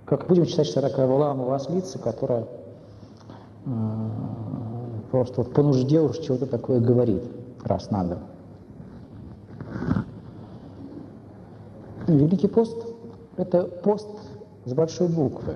Как будем читать, что такая вламовая ослица, которая просто вот по нужде уж чего-то такое говорит, раз надо. Великий пост – это пост с большой буквы.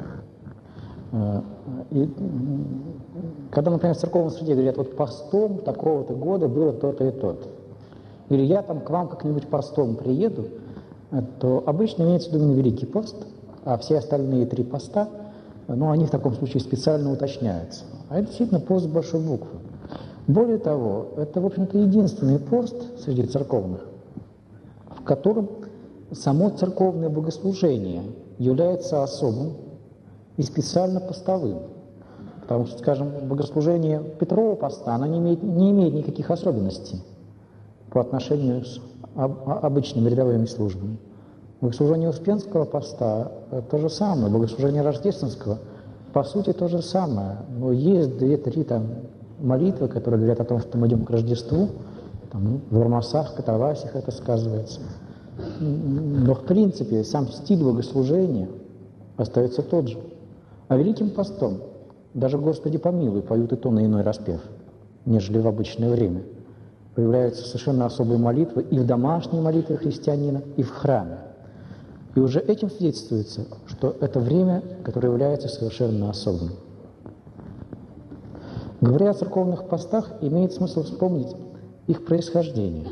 И когда, например, в церковном среде говорят, вот постом такого-то года было то-то и то-то, или я там к вам как-нибудь постом приеду, то обычно имеется в виду Великий пост, а все остальные 3 поста, ну, они в таком случае специально уточняются. А это действительно пост с большой буквы. Более того, это, в общем-то, единственный пост среди церковных, в котором само церковное богослужение является особым и специально постовым. Потому что, скажем, богослужение Петрова поста, оно не имеет никаких особенностей по отношению с обычными рядовыми службами. Богослужение Успенского поста – то же самое, богослужение Рождественского – по сути то же самое. Но есть 2-3 там молитвы, которые говорят о том, что мы идем к Рождеству, там, в Армасах, в Катавасиях это сказывается. Но в принципе сам стиль богослужения остается тот же. А Великим постом даже «Господи помилуй» поют и то на иной распев, нежели в обычное время. Появляются совершенно особые молитвы и в домашней молитве христианина, и в храме. И уже этим свидетельствуется, что это время, которое является совершенно особым. Говоря о церковных постах, имеет смысл вспомнить их происхождение.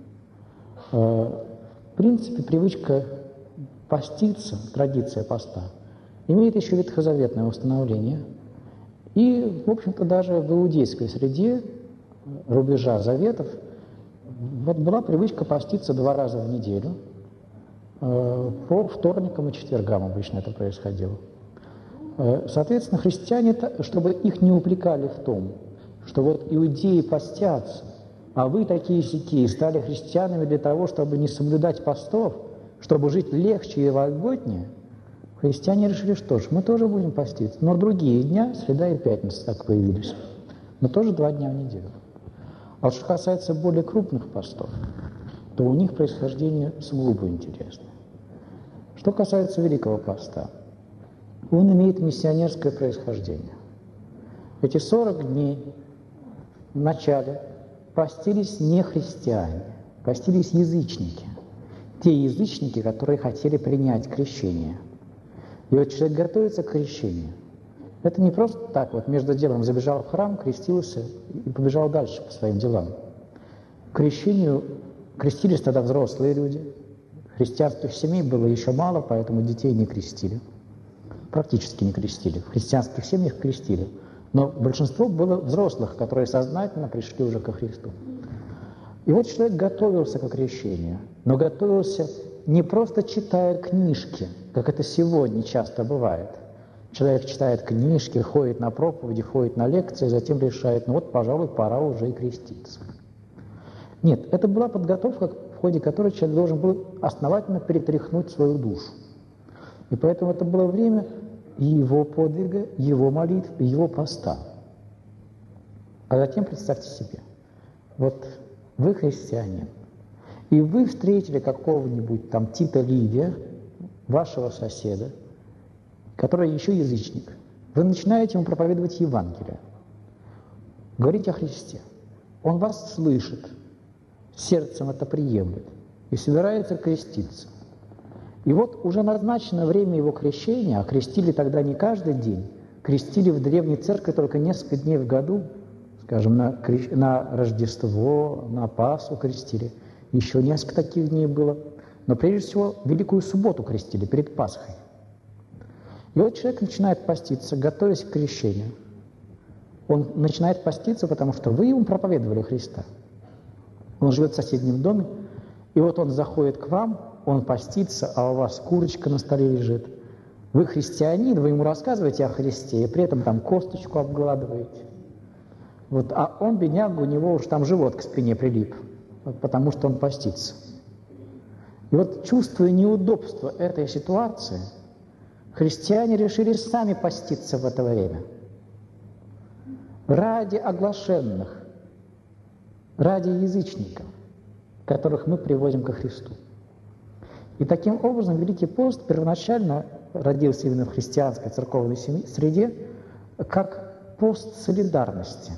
В принципе, привычка поститься, традиция поста, имеет еще ветхозаветное установление. И, в общем-то, даже в иудейской среде рубежа заветов вот была привычка поститься 2 раза в неделю. По вторникам и четвергам обычно это происходило. Соответственно, христиане, чтобы их не упрекали в том, что вот иудеи постятся, а вы такие-сякие стали христианами для того, чтобы не соблюдать постов, чтобы жить легче и вольготнее, христиане решили, что ж, мы тоже будем поститься. Но другие дня, среда и пятница так появились. Мы тоже 2 дня в неделю. А вот что касается более крупных постов, то у них происхождение сугубо интересное. Что касается Великого поста, он имеет миссионерское происхождение. Эти 40 дней в начале постились не христиане, постились язычники. Те язычники, которые хотели принять крещение. И вот человек готовится к крещению. Это не просто так, вот между делом забежал в храм, крестился и побежал дальше по своим делам. К крещению крестились тогда взрослые люди. Христианских семей было еще мало, поэтому детей не крестили. Практически не крестили. В христианских семьях крестили. Но большинство было взрослых, которые сознательно пришли уже ко Христу. И вот человек готовился к крещению, но готовился не просто читая книжки, как это сегодня часто бывает. Человек читает книжки, ходит на проповеди, ходит на лекции, затем решает, ну вот, пожалуй, пора уже и креститься. Нет, это была подготовка, в ходе которой человек должен был основательно перетряхнуть свою душу. И поэтому это было время его подвига, его молитв, его поста. А затем представьте себе, вот вы христианин, и вы встретили какого-нибудь там Тита Ливия, вашего соседа, который еще язычник. Вы начинаете ему проповедовать Евангелие, говорить о Христе. Он вас слышит, сердцем это приемлет и собирается креститься. И вот уже назначено время его крещения, а крестили тогда не каждый день, крестили в древней церкви только несколько дней в году, скажем, на Рождество, на Пасху крестили. Еще несколько таких дней было. Но прежде всего Великую Субботу крестили перед Пасхой. И вот человек начинает поститься, готовясь к крещению. Он начинает поститься, потому что вы ему проповедовали Христа. Он живет в соседнем доме, и вот он заходит к вам, он постится, а у вас курочка на столе лежит. Вы христианин, вы ему рассказываете о Христе, и при этом там косточку обгладываете. Вот, а он, бедняга, у него уж там живот к спине прилип, потому что он постится. И вот, чувствуя неудобство этой ситуации, христиане решили сами поститься в это время. Ради оглашенных, ради язычников, которых мы приводим ко Христу. И таким образом Великий пост первоначально родился именно в христианской церковной среде, как пост солидарности,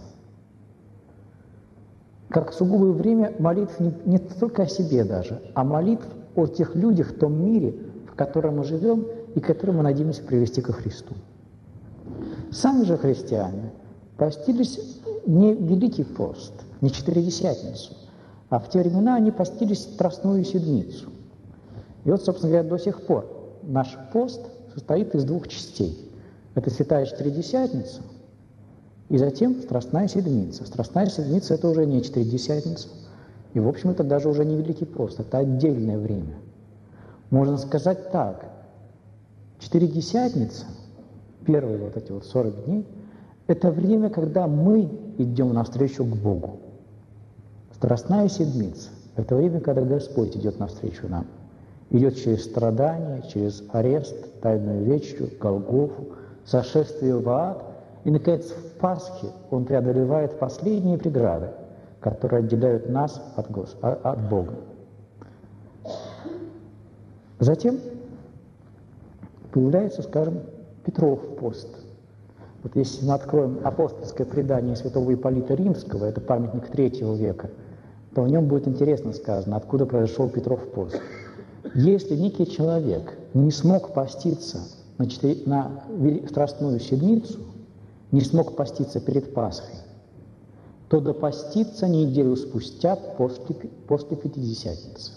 как сугубое время молитв не только о себе даже, а молитв о тех людях в том мире, в котором мы живем и который мы надеемся привести ко Христу. Сами же христиане постились не Великий пост, не Четыредесятницу, а в те времена они постились Страстную Седмицу. И вот, собственно говоря, до сих пор наш пост состоит из двух частей. Это Святая Четыредесятница и затем Страстная Седмица. Страстная Седмица – это уже не Четыредесятница, и, в общем, это даже уже не Великий пост, это отдельное время. Можно сказать так, Четыредесятница, первые вот эти вот 40 дней, это время, когда мы идем навстречу к Богу. Страстная Седмица – это время, когда Господь идет навстречу нам. Идет через страдания, через арест, Тайную вечерю, Голгофу, сошествие в ад. И, наконец, в Пасхе Он преодолевает последние преграды, которые отделяют нас от Бога. Затем появляется, скажем, Петров пост. Вот если мы откроем апостольское предание святого Ипполита Римского, это памятник III века, то в нем будет интересно сказано, откуда произошел Петров пост. Если некий человек не смог поститься на Страстную Седмицу, не смог поститься перед Пасхой, то да постится неделю спустя после Пятидесятницы.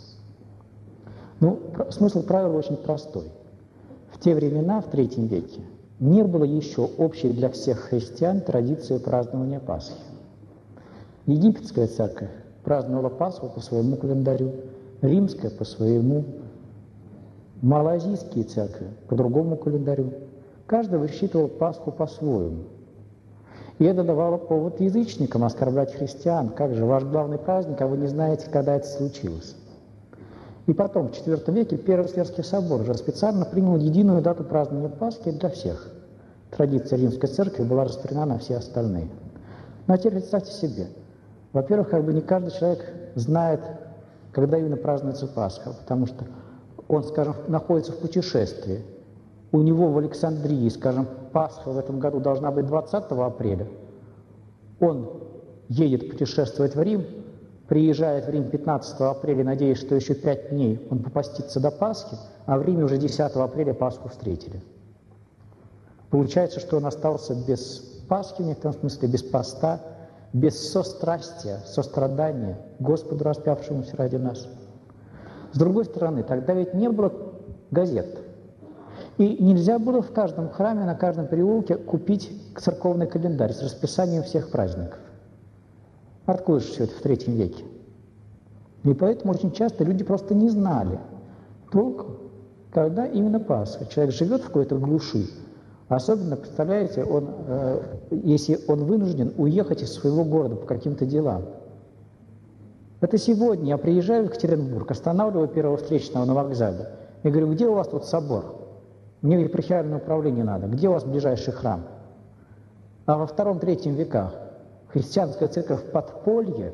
Ну, смысл правила очень простой. В те времена, в III веке, не было еще общей для всех христиан традиции празднования Пасхи. Египетская церковь праздновала Пасху по своему календарю, римская по своему, малайзийские церкви по другому календарю. Каждый высчитывал Пасху по-своему. И это давало повод язычникам оскорблять христиан. Как же, ваш главный праздник, а вы не знаете, когда это случилось. И потом, в IV веке, Первый Вселенский собор уже специально принял единую дату празднования Пасхи для всех. Традиция Римской церкви была распространена на все остальные. Ну а теперь представьте себе. Во-первых, как бы не каждый человек знает, когда именно празднуется Пасха, потому что он, скажем, находится в путешествии. У него в Александрии, скажем, Пасха в этом году должна быть 20 апреля. Он едет путешествовать в Рим, приезжает в Рим 15 апреля, надеясь, что еще 5 дней он попастится до Пасхи, а в Риме уже 10 апреля Пасху встретили. Получается, что он остался без Пасхи, в некотором смысле без поста, без сострастия, сострадания Господу, распявшемуся ради нас. С другой стороны, тогда ведь не было газет. И нельзя было в каждом храме, на каждом переулке купить церковный календарь с расписанием всех праздников. Откуда же все это в III веке? И поэтому очень часто люди просто не знали толком, когда именно Пасха. Человек живет в какой-то глуши. Особенно, представляете, если он вынужден уехать из своего города по каким-то делам. Это сегодня я приезжаю в Екатеринбург, останавливаю первого встречного на вокзале и говорю, где у вас тут собор? Мне в епархиальное управление надо. Где у вас ближайший храм? А во II-III веках христианская церковь в подполье,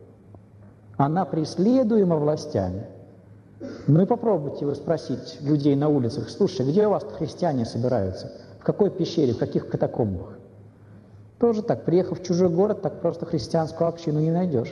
она преследуема властями. Ну и попробуйте вы спросить людей на улицах, слушай, где у вас христиане собираются? В какой пещере, в каких катакомбах? Тоже так, приехав в чужой город, так просто христианскую общину не найдешь.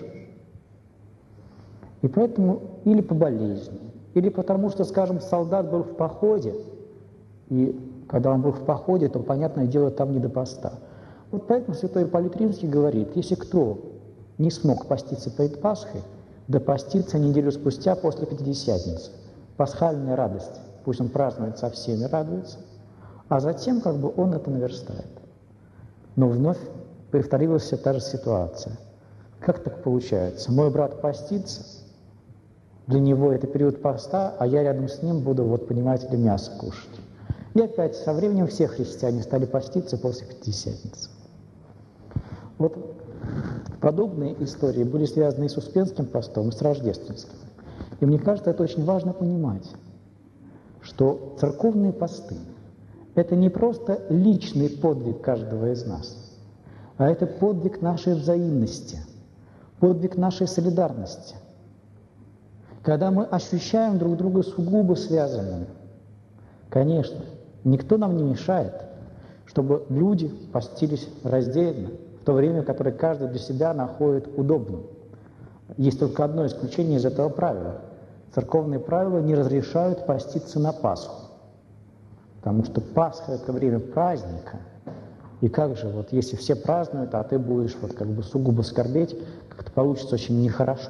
И поэтому или по болезни, или потому что, скажем, солдат был в походе, и когда он был в походе, то, понятное дело, там не до поста. Вот поэтому святой Ипполит Римский говорит, если кто не смог поститься перед Пасхой, да поститься неделю спустя после Пятидесятницы. Пасхальная радость, пусть он празднует со всеми, радуется, а затем как бы он это наверстает. Но вновь повторилась вся та же ситуация. Как так получается? Мой брат постится, для него это период поста, а я рядом с ним буду, вот понимаете ли, мясо кушать. И опять со временем все христиане стали поститься после Пятидесятницы. Вот подобные истории были связаны и с Успенским постом, и с Рождественским. И мне кажется, это очень важно понимать, что церковные посты – это не просто личный подвиг каждого из нас, а это подвиг нашей взаимности, подвиг нашей солидарности. Когда мы ощущаем друг друга сугубо связанными, конечно, Никто нам не мешает, чтобы люди постились раздельно, в то время, которое каждый для себя находит удобным. Есть только одно исключение из этого правила. Церковные правила не разрешают поститься на Пасху, потому что Пасха – это время праздника. И как же, вот если все празднуют, а ты будешь вот как бы сугубо скорбеть, как-то получится очень нехорошо.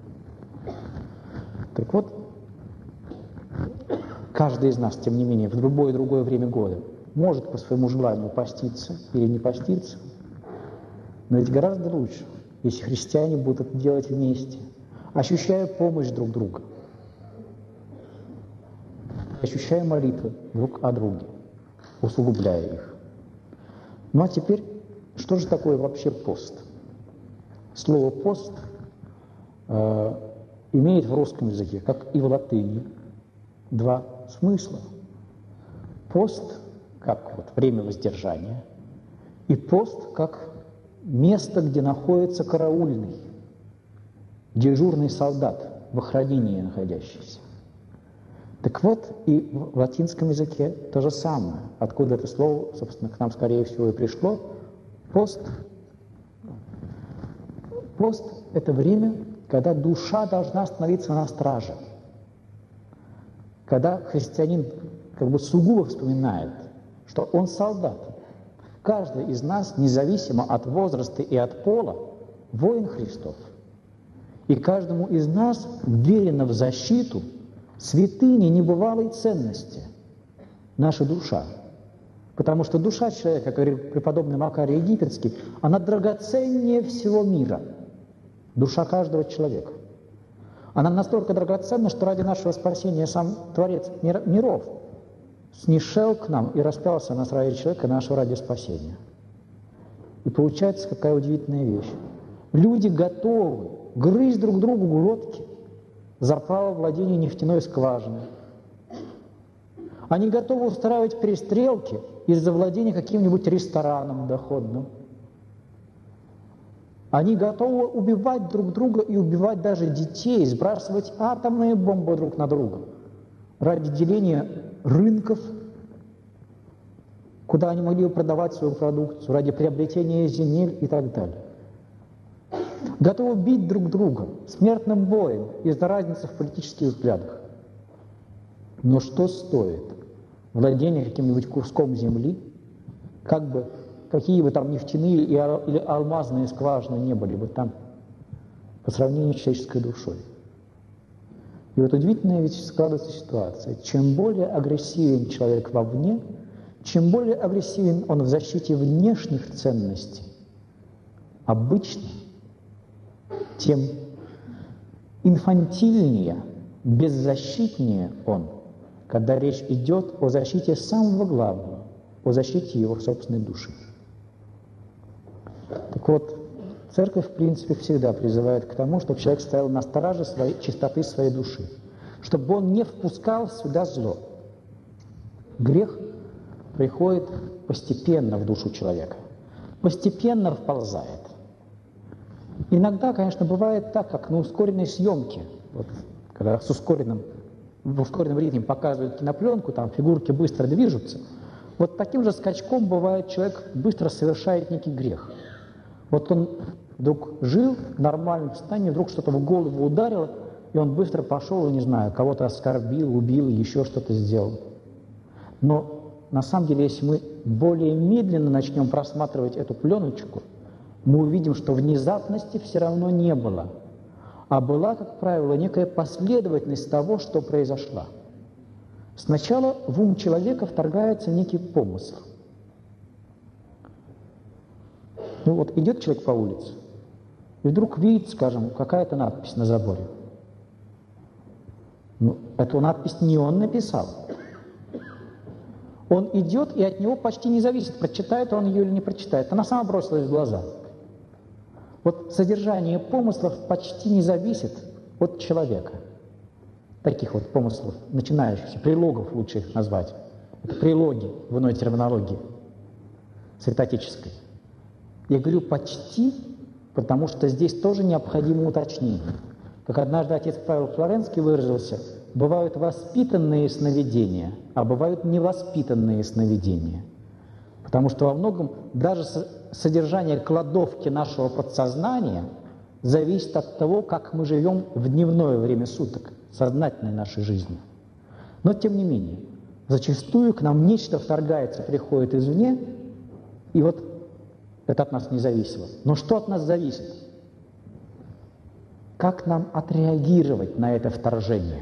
Так вот, каждый из нас, тем не менее, в любое другое время года может по своему желанию поститься или не поститься, но ведь гораздо лучше, если христиане будут это делать вместе, ощущая помощь друг друга, ощущая молитвы друг о друге, усугубляя их. Ну а теперь, что же такое вообще пост? Слово «пост» имеет в русском языке, как и в латыни, два смысла. Пост как вот время воздержания, и пост как место, где находится караульный, дежурный солдат, в охранении находящийся. Так вот, и в латинском языке то же самое. Откуда это слово, собственно, к нам, скорее всего, и пришло. Пост. Пост – это время, когда душа должна становиться на страже. Когда христианин как бы сугубо вспоминает, что он солдат. Каждый из нас, независимо от возраста и от пола, воин Христов. И каждому из нас верено в защиту святыни небывалой ценности – наша душа. Потому что душа человека, как говорил преподобный Макарий Египетский, она драгоценнее всего мира. Душа каждого человека. Она настолько драгоценна, что ради нашего спасения сам Творец миров снишел к нам и распялся нас ради человека нашего ради спасения. И получается какая удивительная вещь. Люди готовы грызть друг другу глотки за право владения нефтяной скважиной. Они готовы устраивать перестрелки из-за владения каким-нибудь рестораном доходным. Они готовы убивать друг друга и убивать даже детей, сбрасывать атомные бомбы друг на друга ради деления рынков, куда они могли бы продавать свою продукцию, ради приобретения земель и так далее. Готовы бить друг друга смертным боем из-за разницы в политических взглядах. Но что стоит владение каким-нибудь куском земли, какие бы там нефтяные или алмазные скважины не были бы там, по сравнению с человеческой душой? И вот удивительная ведь складывается ситуация. Чем более агрессивен человек вовне, чем более агрессивен он в защите внешних ценностей, обычно, тем инфантильнее, беззащитнее он, когда речь идет о защите самого главного, о защите его собственной души. Так вот, Церковь, в принципе, всегда призывает к тому, чтобы человек стоял на страже чистоты своей души, чтобы он не впускал сюда зло. Грех приходит постепенно в душу человека, постепенно вползает. Иногда, конечно, бывает так, как на ускоренной съемке, вот, когда в ускоренном ритме показывают кинопленку, там фигурки быстро движутся, вот таким же скачком бывает, человек быстро совершает некий грех. Вот он вдруг жил в нормальном состоянии, вдруг что-то в голову ударило, и он быстро пошел, не знаю, кого-то оскорбил, убил, еще что-то сделал. Но на самом деле, если мы более медленно начнем просматривать эту пленочку, мы увидим, что внезапности все равно не было, а была, как правило, некая последовательность того, что произошло. Сначала в ум человека вторгается некий помысл. Ну вот идет человек по улице, и вдруг видит, скажем, какая-то надпись на заборе. Ну, эту надпись не он написал. Он идет, и от него почти не зависит, прочитает он ее или не прочитает. Она сама бросилась в глаза. Вот содержание помыслов почти не зависит от человека. Таких вот помыслов, начинающихся, прилогов лучше их назвать. Это прилоги в иной терминологии, святоотеческой. Я говорю почти, потому что здесь тоже необходимо уточнение. Как однажды отец Павел Флоренский выразился, бывают воспитанные сновидения, а бывают невоспитанные сновидения. Потому что во многом даже содержание кладовки нашего подсознания зависит от того, как мы живем в дневное время суток, сознательной нашей жизни. Но тем не менее, зачастую к нам нечто вторгается, приходит извне, и вот это от нас не зависело. Но что от нас зависит? Как нам отреагировать на это вторжение?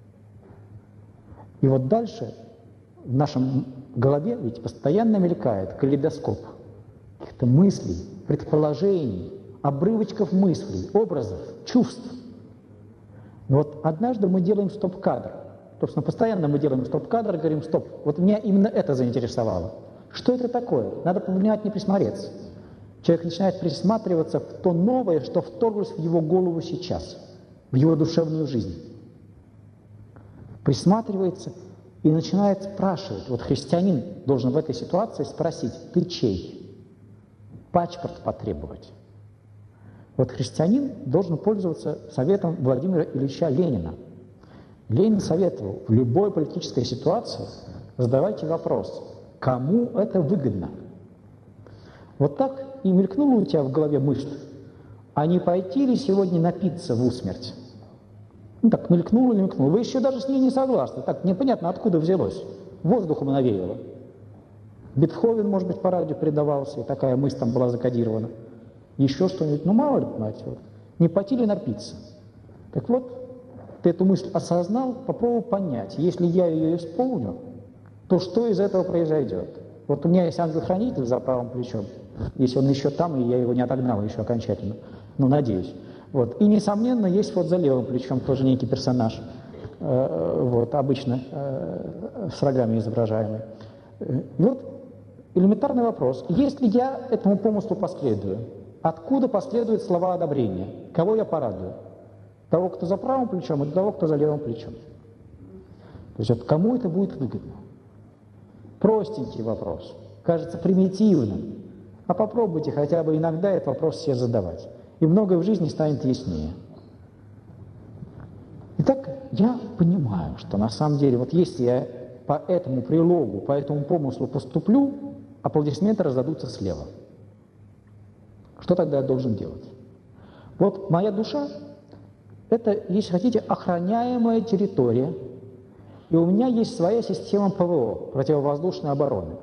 И вот дальше в нашем голове ведь постоянно мелькает калейдоскоп каких-то мыслей, предположений, обрывочков мыслей, образов, чувств. Но вот однажды мы делаем стоп-кадр. Собственно, постоянно мы делаем стоп-кадр и говорим: стоп, вот меня именно это заинтересовало. Что это такое? Надо повнимательнее присмотреться. Человек начинает присматриваться в то новое, что вторглось в его голову сейчас, в его душевную жизнь. Присматривается и начинает спрашивать. Вот христианин должен в этой ситуации спросить: ты чей? Паспорт потребовать. Вот христианин должен пользоваться советом Владимира Ильича Ленина. Ленин советовал: в любой политической ситуации задавайте вопрос: кому это выгодно? Вот так и мелькнула у тебя в голове мысль: а не пойти ли сегодня напиться в усмерть? Ну так мелькнуло, мелькнуло. Вы еще даже с ней не согласны. Так непонятно, откуда взялось. Воздухом навеяло. Бетховен, может быть, по радио передавался, и такая мысль там была закодирована. Еще что-нибудь, ну мало ли, понимаете, вот. Не пойти ли напиться? Так вот, ты эту мысль осознал, попробуй понять. Если я ее исполню, то что из этого произойдет? Вот у меня есть ангел-хранитель за правым плечом. Если он еще там, и я его не отогнал еще окончательно. Ну, надеюсь. Вот. И, несомненно, есть вот за левым плечом тоже некий персонаж, вот, обычно с рогами изображаемый. И вот элементарный вопрос. Если я этому помыслу последую, откуда последуют слова одобрения? Кого я порадую? Того, кто за правым плечом, или того, кто за левым плечом? То есть вот кому это будет выгодно? Простенький вопрос. Кажется примитивным. А попробуйте хотя бы иногда этот вопрос себе задавать. И многое в жизни станет яснее. Итак, я понимаю, что на самом деле, вот если я по этому прилогу, по этому помыслу поступлю, аплодисменты раздадутся слева. Что тогда я должен делать? Вот моя душа – это, если хотите, охраняемая территория, и у меня есть своя система ПВО, противовоздушной обороны.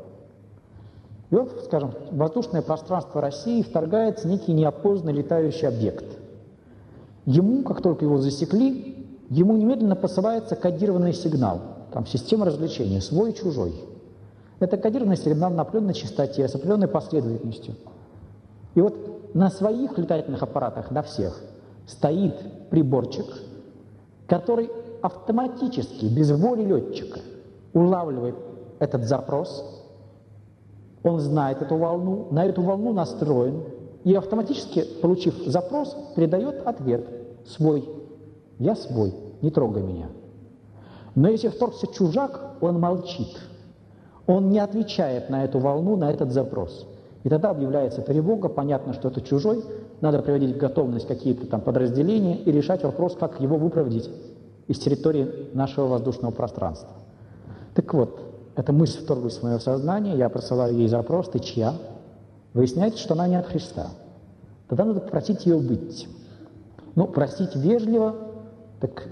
И вот, скажем, в воздушное пространство России вторгается некий неопознанный летающий объект. Ему, как только его засекли, ему немедленно посылается кодированный сигнал. Там система развлечения, свой и чужой. Это кодированный сигнал на определенной частоте, с определенной последовательностью. И вот на своих летательных аппаратах, на всех, стоит приборчик, который автоматически, без воли летчика, улавливает этот запрос. Он знает эту волну, на эту волну настроен, и автоматически, получив запрос, передает ответ: свой, я свой, не трогай меня. Но если вторгся чужак, он молчит, он не отвечает на эту волну, на этот запрос. И тогда объявляется тревога, понятно, что это чужой, надо приводить в готовность какие-то там подразделения и решать вопрос, как его выпроводить из территории нашего воздушного пространства. Так вот, эта мысль вторглась в мое сознание, я присылаю ей запрос: ты чья? Выясняется, что она не от Христа. Тогда надо просить ее быть. Ну, просить вежливо, так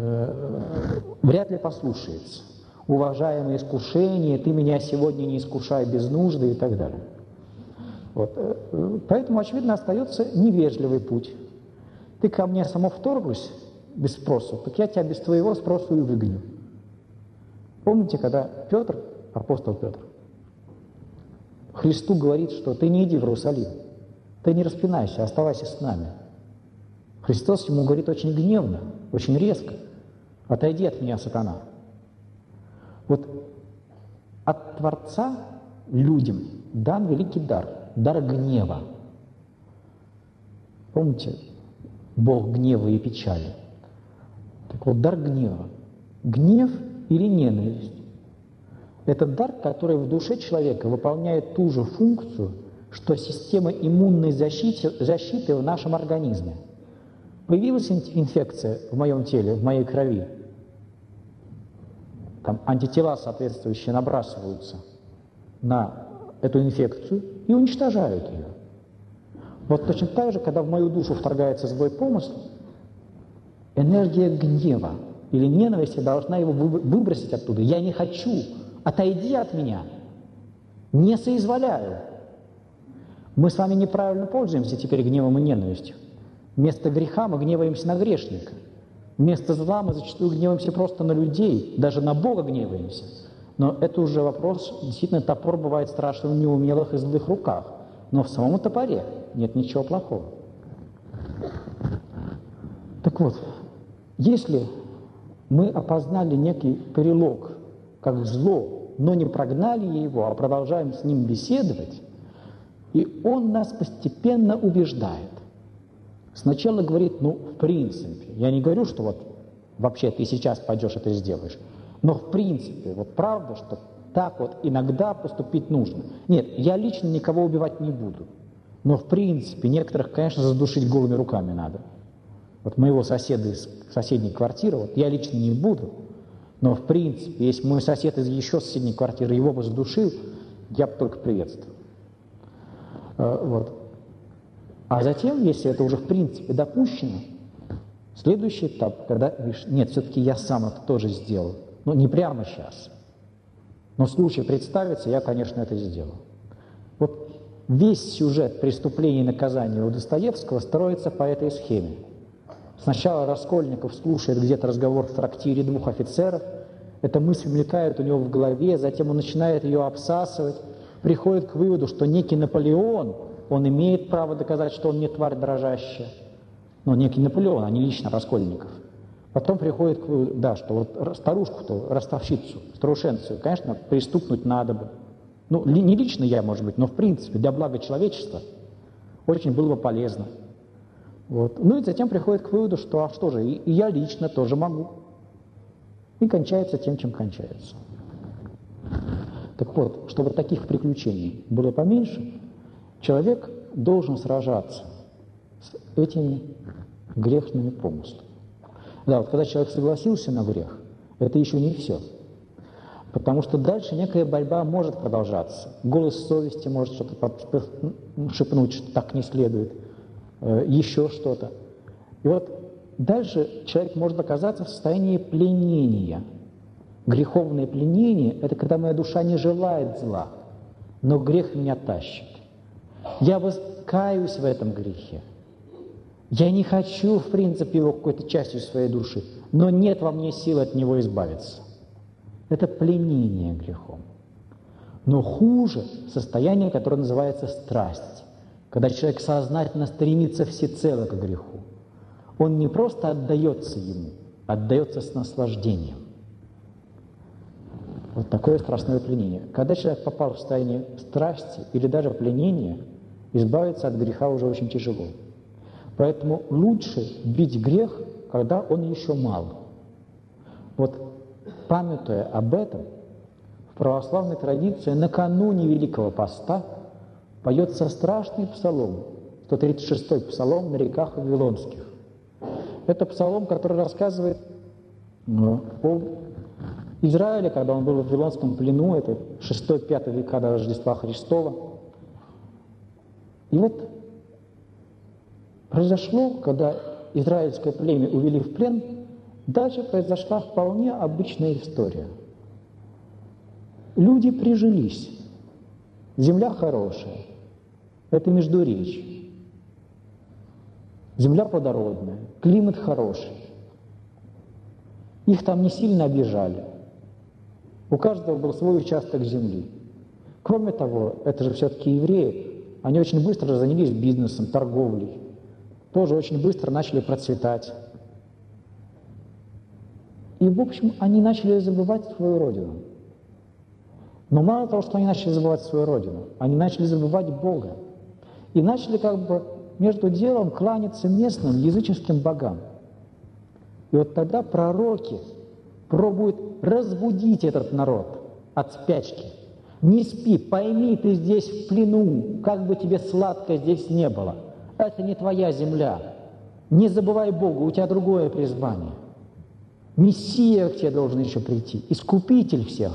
вряд ли послушается. Уважаемое искушение, ты меня сегодня не искушай без нужды и так далее. Вот. Поэтому, очевидно, остается невежливый путь. Ты ко мне само вторглась без спроса, так я тебя без твоего спроса и выгоню. Помните, когда Петр, апостол Петр, Христу говорит, что ты не иди в Иерусалим, ты не распинайся, оставайся с нами. Христос ему говорит очень гневно, очень резко: отойди от меня, сатана. Вот от Творца людям дан великий дар, дар гнева. Помните, Бог гнева и печали. Так вот, дар гнева. Гнев или ненависть – это дар, который в душе человека выполняет ту же функцию, что система иммунной защиты в нашем организме. Появилась инфекция в моем теле, в моей крови. там антитела соответствующие набрасываются на эту инфекцию и уничтожают ее. Вот точно так же, когда в мою душу вторгается злой помысл, энергия гнева или ненависти должна его выбросить оттуда. Я не хочу, отойди от меня, не соизволяю. Мы с вами неправильно пользуемся теперь гневом и ненавистью. Вместо греха мы гневаемся на грешника. Вместо зла мы зачастую гневаемся просто на людей, даже на Бога гневаемся. Но это уже вопрос, действительно, топор бывает страшно в неумелых и злых руках. Но в самом топоре нет ничего плохого. Так вот, если мы опознали некий прилог как зло, но не прогнали его, а продолжаем с ним беседовать, и он нас постепенно убеждает. Сначала говорит, в принципе, я не говорю, что вот вообще ты сейчас пойдешь это сделаешь, но в принципе, вот правда, что так вот иногда поступить нужно. Нет, я лично никого убивать не буду, но в принципе некоторых, конечно, задушить голыми руками надо. Вот моего соседа из соседней квартиры, вот я лично не буду, но в принципе, если мой сосед из еще соседней квартиры его бы задушил, я бы только приветствовал. Вот. А затем, если это уже в принципе допущено, следующий этап, когда говоришь, нет, все-таки я сам это тоже сделал, но не прямо сейчас, но случай представится, я, конечно, это сделал. Вот весь сюжет преступления и наказания у Достоевского строится по этой схеме. Сначала Раскольников слушает где-то разговор в трактире двух офицеров, эта мысль мелькает у него в голове, затем он начинает ее обсасывать, приходит к выводу, что некий Наполеон, он имеет право доказать, что он не тварь дрожащая. Но некий Наполеон, а не лично Раскольников. Потом приходит к выводу, да, что вот старушку-то, ростовщицу, старушенцию, конечно, пристукнуть надо бы. Не лично я, может быть, но в принципе, для блага человечества очень было бы полезно. Вот. И затем приходит к выводу, что, что же, и я лично тоже могу. И кончается тем, чем кончается. Так вот, чтобы таких приключений было поменьше, человек должен сражаться с этими грешными помыслами. Да, вот когда человек согласился на грех, это еще не все. Потому что дальше некая борьба может продолжаться. Голос совести может что-то шепнуть, что так не следует, еще что-то. И вот дальше человек может оказаться в состоянии пленения. Греховное пленение – это когда моя душа не желает зла, но грех меня тащит. Я каюсь в этом грехе. Я не хочу, в принципе, его какой-то частью своей души, но нет во мне силы от него избавиться. Это пленение грехом. Но хуже состояние, которое называется страсть, когда человек сознательно стремится всецело к греху. Он не просто отдается ему, отдается с наслаждением. Вот такое страстное пленение. Когда человек попал в состояние страсти или даже пленения, избавиться от греха уже очень тяжело. Поэтому лучше бить грех, когда он еще мал. Вот памятуя об этом, в православной традиции накануне Великого Поста поется страшный псалом, 136-й псалом на реках Вавилонских. Это псалом, который рассказывает о Израиле, когда он был в Вавилонском плену, это 6-5 века до Рождества Христова. И вот произошло, когда израильское племя увели в плен, дальше произошла вполне обычная история. Люди прижились, земля хорошая, это Междуречье, земля плодородная, климат хороший. Их там не сильно обижали. У каждого был свой участок земли. Кроме того, это же все-таки евреи, они очень быстро занялись бизнесом, торговлей, тоже очень быстро начали процветать. И, в общем, они начали забывать свою родину. Но мало того, что они начали забывать свою родину, они начали забывать Бога. И начали между делом кланяться местным языческим богам. И вот тогда пророки пробуют разбудить этот народ от спячки. Не спи, пойми, ты здесь в плену, как бы тебе сладко здесь не было. Это не твоя земля. Не забывай Бога, у тебя другое призвание. Мессия к тебе должен еще прийти, Искупитель всех.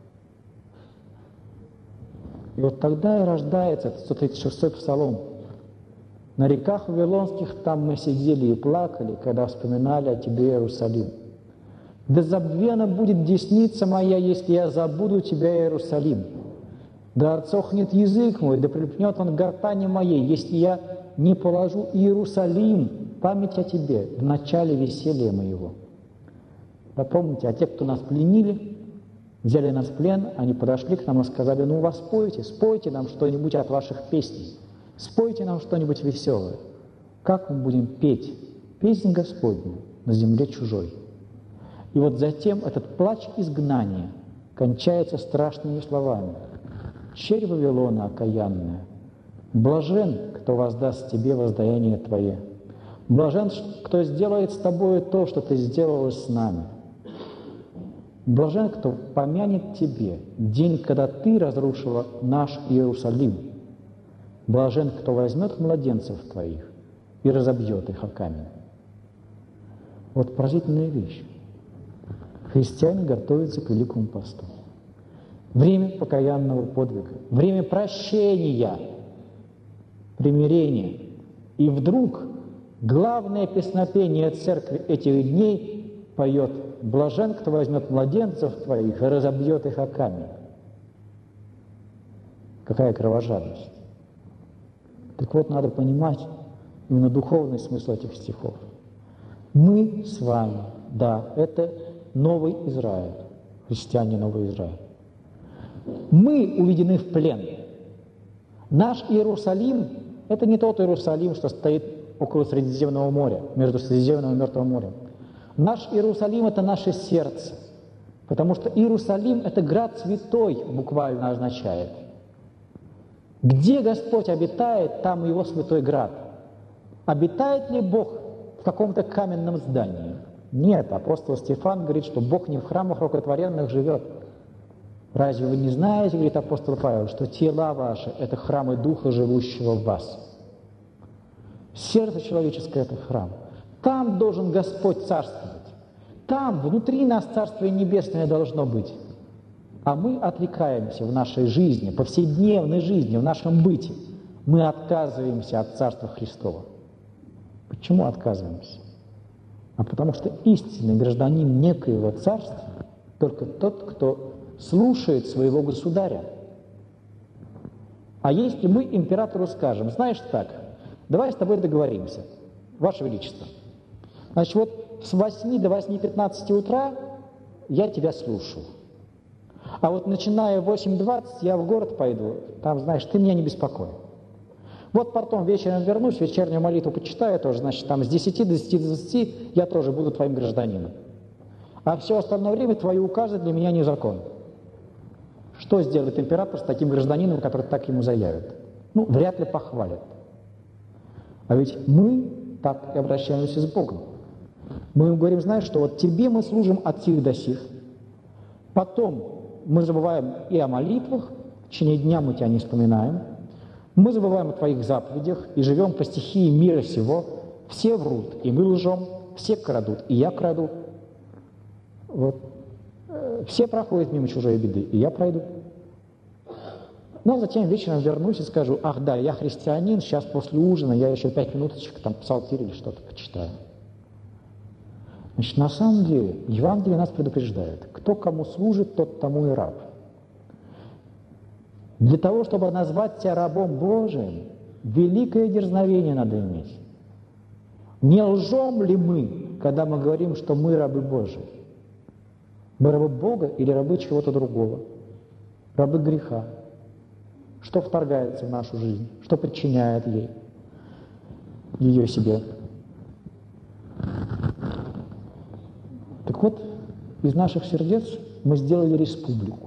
И вот тогда и рождается этот 136-й псалом. На реках Вавилонских там мы сидели и плакали, когда вспоминали о тебе, Иерусалим. Да забвена будет десница моя, если я забуду тебя, Иерусалим. Да отсохнет язык мой, да припнет он к гортани моей, если я не положу Иерусалим, память о тебе, в начале веселья моего. Да помните, а те, кто нас пленили, взяли нас в плен, они подошли к нам и сказали: ну, вас спойте нам что-нибудь от ваших песней, спойте нам что-нибудь веселое. Как мы будем петь песнь Господню на земле чужой? И вот затем этот плач изгнания кончается страшными словами. «Черь Вавилона окаянная, блажен, кто воздаст тебе воздаяние твое, блажен, кто сделает с тобою то, что ты сделала с нами, блажен, кто помянет тебе день, когда ты разрушила наш Иерусалим, блажен, кто возьмет младенцев твоих и разобьет их о камень». Вот поразительная вещь. Христиане готовятся к Великому посту. Время покаянного подвига, время прощения, примирения. И вдруг главное песнопение церкви этих дней поет: «Блажен, кто возьмет младенцев твоих и разобьет их о камень». Какая кровожадность! Так вот, надо понимать именно духовный смысл этих стихов. Мы с вами, да, это новый Израиль, христиане новый Израиль. Мы уведены в плен. Наш Иерусалим – это не тот Иерусалим, что стоит около Средиземного моря, между Средиземным и Мертвым морем. Наш Иерусалим – это наше сердце, потому что Иерусалим – это град святой, буквально означает. Где Господь обитает, там Его святой град. Обитает ли Бог в каком-то каменном здании? Нет, апостол Стефан говорит, что Бог не в храмах рукотворенных живет. Разве вы не знаете, говорит апостол Павел, что тела ваши – это храмы Духа, живущего в вас? Сердце человеческое – это храм. Там должен Господь царствовать. Там, внутри нас, Царствие Небесное должно быть. А мы отрекаемся в нашей жизни, повседневной жизни, в нашем быте. Мы отказываемся от Царства Христова. Почему отказываемся? А потому что истинный гражданин некоего царства только тот, кто слушает своего государя. А если мы императору скажем: знаешь так, давай с тобой договоримся, Ваше Величество, значит, вот с 8 до 8:15 утра я тебя слушаю, а вот начиная в 8:20 я в город пойду, там, знаешь, ты меня не беспокой. Вот потом вечером вернусь, вечернюю молитву почитаю тоже, значит, там с 10 до 10:20 я тоже буду твоим гражданином. А все остальное время твои указы для меня не закон. Что сделает император с таким гражданином, который так ему заявит? Ну, вряд ли похвалит. А ведь мы так и обращаемся с Богом. Мы ему говорим: знаешь что, вот тебе мы служим от сих до сих. Потом мы забываем и о молитвах, в течение дня мы тебя не вспоминаем. Мы забываем о твоих заповедях и живем по стихии мира сего. Все врут, и мы лжем, все крадут, и я краду. Вот. Все проходят мимо чужой беды, и я пройду. Но затем вечером вернусь и скажу: ах да, я христианин, сейчас после ужина я еще 5 минуточек там псалтирь или что-то почитаю. Значит, на самом деле Евангелие нас предупреждает: кто кому служит, тот тому и раб. Для того, чтобы назвать себя рабом Божиим, великое дерзновение надо иметь. Не лжем ли мы, когда мы говорим, что мы рабы Божии? Мы рабы Бога или рабы чего-то другого? Рабы греха. Что вторгается в нашу жизнь? Что подчиняет ее себе? Так вот, из наших сердец мы сделали республику.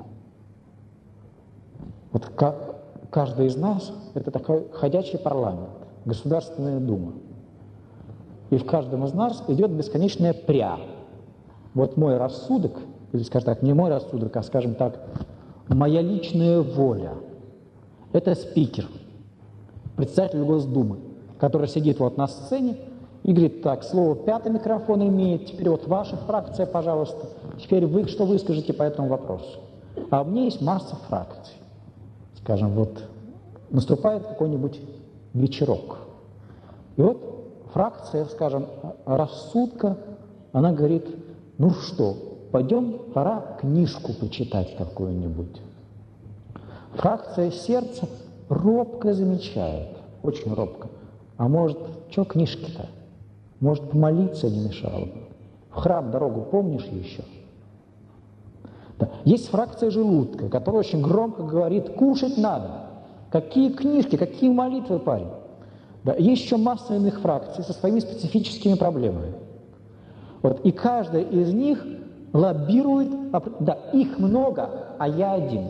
Вот каждый из нас – это такой ходячий парламент, Государственная Дума. И в каждом из нас идет бесконечная пря. Вот мой рассудок, или, скажем так, не мой рассудок, а, скажем так, моя личная воля – это спикер, председатель Госдумы, который сидит вот на сцене И говорит, так, слово пятый микрофон имеет, теперь вот ваша фракция, пожалуйста, теперь вы что выскажете по этому вопросу? А у меня есть масса фракций. Скажем, вот наступает какой-нибудь вечерок. И вот фракция, скажем, рассудка, она говорит, ну что, пойдем, пора книжку почитать какую-нибудь. Фракция сердца робко замечает, очень робко. А может, что книжки-то? Может, помолиться не мешало бы? В храм дорогу помнишь еще? Да. Есть фракция желудка, которая очень громко говорит, кушать надо. Какие книжки, какие молитвы, парень? Да. Есть еще масса иных фракций со своими специфическими проблемами. Вот. И каждая из них лоббирует, да, их много, а я один.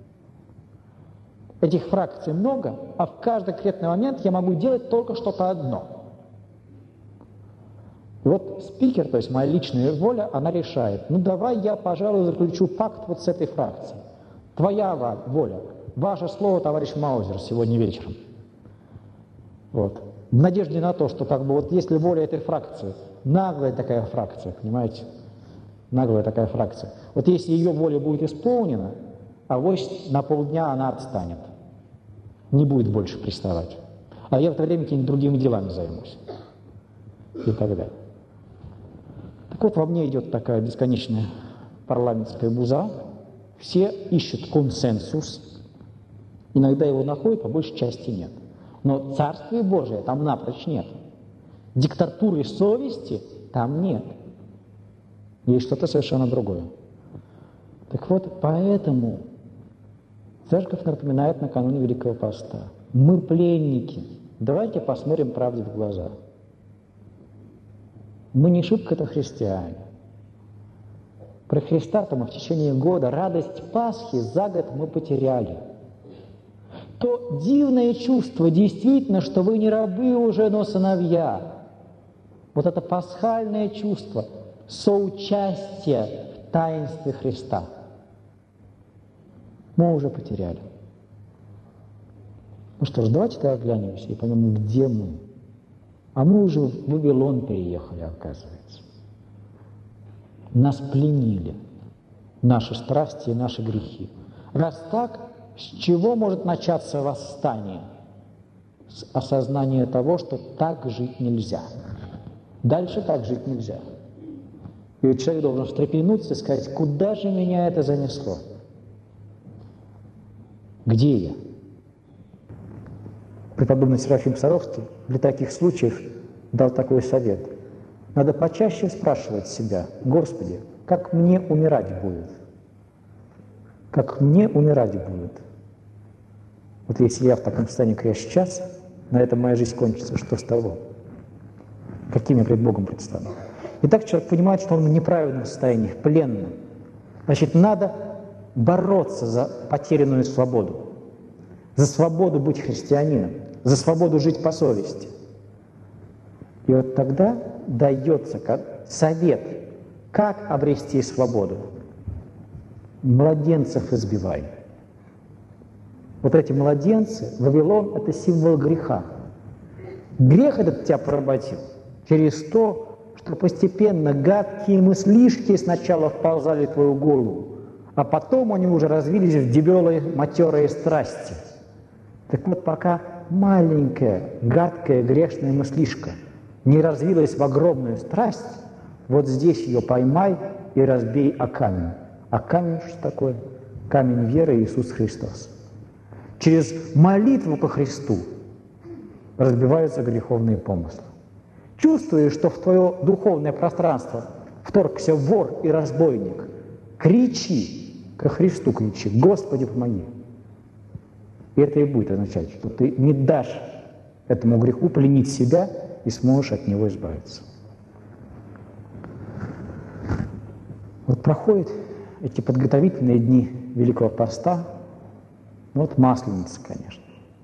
Этих фракций много, а в каждый конкретный момент я могу делать только что-то одно. И вот спикер, то есть моя личная воля, она решает, ну давай я, пожалуй, заключу пакт вот с этой фракцией. Твоя воля, ваше слово, товарищ Маузер, сегодня вечером. Вот. В надежде на то, что как бы вот если воля этой фракции, наглая такая фракция, понимаете, наглая такая фракция, вот если ее воля будет исполнена, авось на полдня она отстанет, не будет больше приставать. А я в это время какими-то другими делами займусь. И так далее. Так вот, во мне идет такая бесконечная парламентская буза. Все ищут консенсус. Иногда его находят, по большей части нет. Но Царствие Божие там напрочь нет. Диктатуры совести там нет. Есть что-то совершенно другое. Так вот, поэтому Церковь напоминает накануне Великого Поста. Мы пленники. Давайте посмотрим правде в глаза. Мы не шибко-то христиане. Про Христа-то мы в течение года, радость Пасхи за год мы потеряли. То дивное чувство действительно, что вы не рабы уже, но сыновья. Вот это пасхальное чувство соучастия в таинстве Христа мы уже потеряли. Ну что ж, давайте тогда оглянемся и поймем, где мы. А мы уже в Вавилон переехали, оказывается. Нас пленили наши страсти и наши грехи. Раз так, с чего может начаться восстание? С осознания того, что так жить нельзя. Дальше так жить нельзя. И вот человек должен встрепенуться и сказать, куда же меня это занесло? Где я? Преподобный Серафим Саровский для таких случаев дал такой совет. Надо почаще спрашивать себя, Господи, как мне умирать будет? Как мне умирать будет? Вот если я в таком состоянии, как я сейчас, на этом моя жизнь кончится, что с того? Каким я пред Богом предстану? И так человек понимает, что он в неправильном состоянии, пленном. Значит, надо бороться за потерянную свободу. За свободу быть христианином, за свободу жить по совести. И вот тогда дается совет, как обрести свободу. Младенцев избивай. Вот эти младенцы, Вавилон – это символ греха. Грех этот тебя поработил через то, что постепенно гадкие мыслишки сначала вползали в твою голову, а потом они уже развились в дебелые, матерые страсти. Так вот, пока маленькая, гадкая, грешная мыслишка не развилась в огромную страсть, вот здесь ее поймай и разбей о камень. А камень что такое? Камень веры Иисус Христос. Через молитву ко Христу разбиваются греховные помыслы. Чувствуешь, что в твое духовное пространство вторгся вор и разбойник, кричи, ко Христу кричи, Господи, помоги. И это и будет означать, что ты не дашь этому греху пленить себя и сможешь от него избавиться. Вот проходят эти подготовительные дни Великого Поста, вот Масленица, конечно.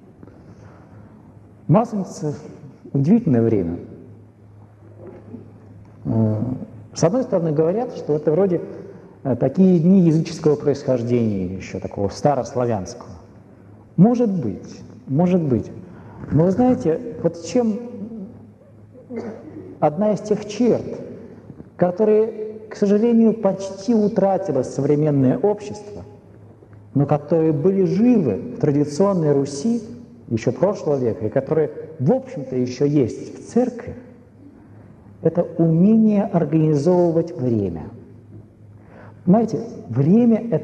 Масленица – удивительное время. С одной стороны, говорят, что это вроде такие дни языческого происхождения, еще такого старославянского. Может быть, может быть. Но вы знаете, вот чем одна из тех черт, которые, к сожалению, почти утратилось современное общество, но которые были живы в традиционной Руси еще прошлого века, и которые, в общем-то, еще есть в церкви, это умение организовывать время. Понимаете, время –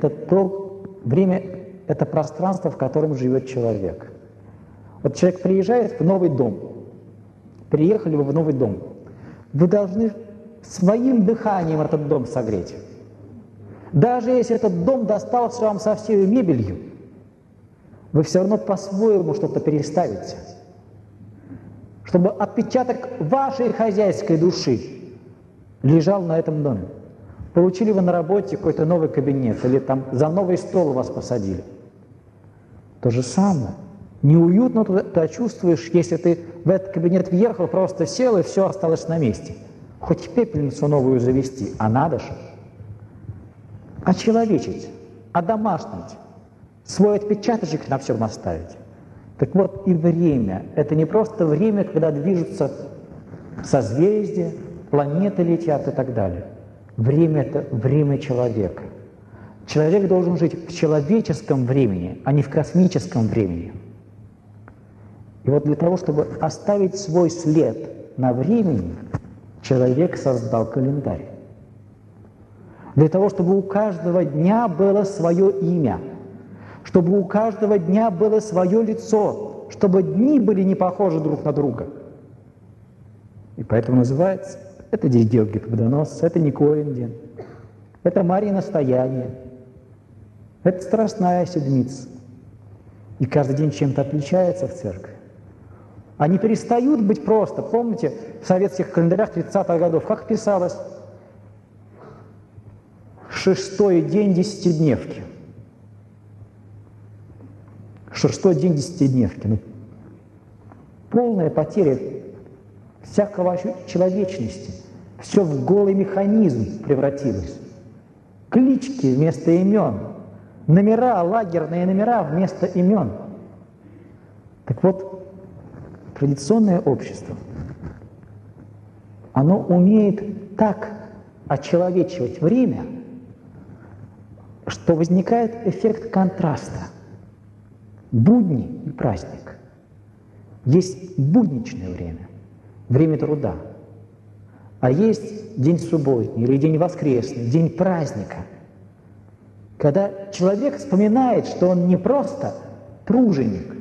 это пространство, в котором живет человек. Вот человек приезжает в новый дом, приехали вы в новый дом, вы должны своим дыханием этот дом согреть. Даже если этот дом достался вам со всей мебелью, вы все равно по-своему что-то переставите, чтобы отпечаток вашей хозяйской души лежал на этом доме. Получили вы на работе какой-то новый кабинет, или там за новый стол вас посадили. То же самое. Неуютно ты чувствуешь, если ты в этот кабинет въехал, просто сел, и все осталось на месте. Хоть пепельницу новую завести, а надо же. Очеловечить, одомашнить, свой отпечаточек на всем оставить. Так вот, и время – это не просто время, когда движутся созвездия, планеты летят и так далее. Время – это время человека. Человек должен жить в человеческом времени, а не в космическом времени. И вот для того, чтобы оставить свой след на времени, человек создал календарь. Для того, чтобы у каждого дня было свое имя, чтобы у каждого дня было свое лицо, чтобы дни были не похожи друг на друга. И поэтому называется это день Георгия Победоносца, это Николин день, это Марьино настояние, это Страстная Седмица. И каждый день чем-то отличается в церкви. Они перестают быть просто. Помните, в советских календарях 30-х годов как писалось? 6-й день десятидневки. 6-й день десятидневки. Ну, полная потеря всякого человечности. Все в голый механизм превратилось. Клички вместо имен. Номера, лагерные номера вместо имен. Так вот, традиционное общество, оно умеет так очеловечивать время, что возникает эффект контраста. Будни и праздник. Есть будничное время, время труда, а есть день субботний или день воскресный, день праздника, когда человек вспоминает, что он не просто труженик,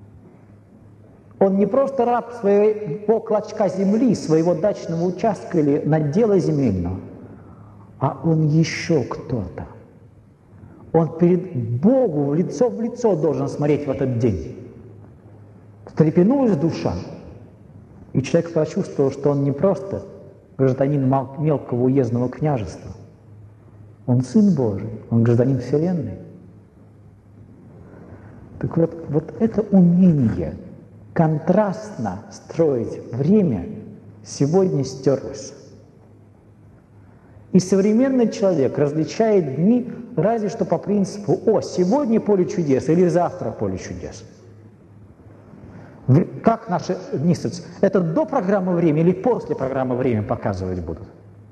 он не просто раб своего клочка земли, своего дачного участка или надела земельного, а он еще кто-то. Он перед Богом в лицо должен смотреть в этот день. Встрепенулась душа, и человек почувствовал, что он не просто гражданин мелкого уездного княжества, он Сын Божий, он гражданин Вселенной. Так вот это умение контрастно строить время сегодня стерлось. И современный человек различает дни разве что по принципу: о, сегодня поле чудес или завтра поле чудес. Как наши дни? Это до программы «Время» или после программы «Время» показывать будут?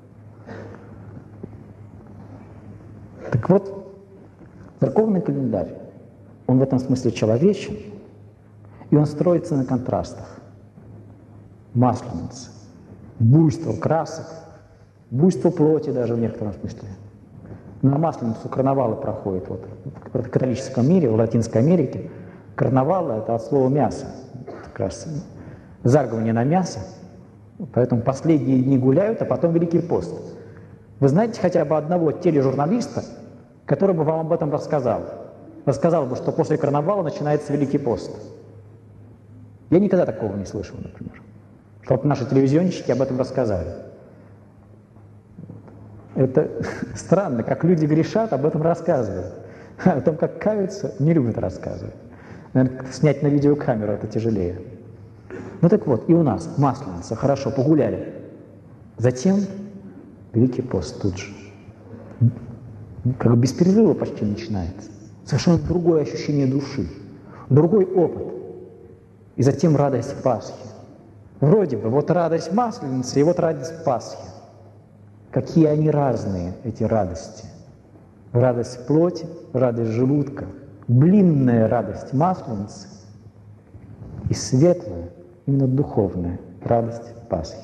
Так вот, церковный календарь, он в этом смысле человечен, и он строится на контрастах. Масленица, буйство красок, буйство плоти даже в некотором смысле. На Масленицу карнавалы проходят вот, в католическом мире, в Латинской Америке. Карнавалы – это от слова «мясо». Как раз заргование на мясо. Поэтому последние дни гуляют, а потом Великий пост. Вы знаете хотя бы одного тележурналиста, который бы вам об этом рассказал? Рассказал бы, что после карнавала начинается Великий пост. Я никогда такого не слышал, например. Чтобы наши телевизионщики об этом рассказали. Это странно, как люди грешат, об этом рассказывают. А о том, как каются, не любят рассказывать. Наверное, снять на видеокамеру это тяжелее. Ну так вот, и у нас Масленица, хорошо, погуляли. Затем Великий пост тут же. Как без перерыва почти начинается. Совершенно другое ощущение души, другой опыт. И затем радость Пасхи. Вроде бы, вот радость Масленицы и вот радость Пасхи. Какие они разные, эти радости. Радость плоти, радость желудка, блинная радость Масленицы и светлая, именно духовная радость Пасхи.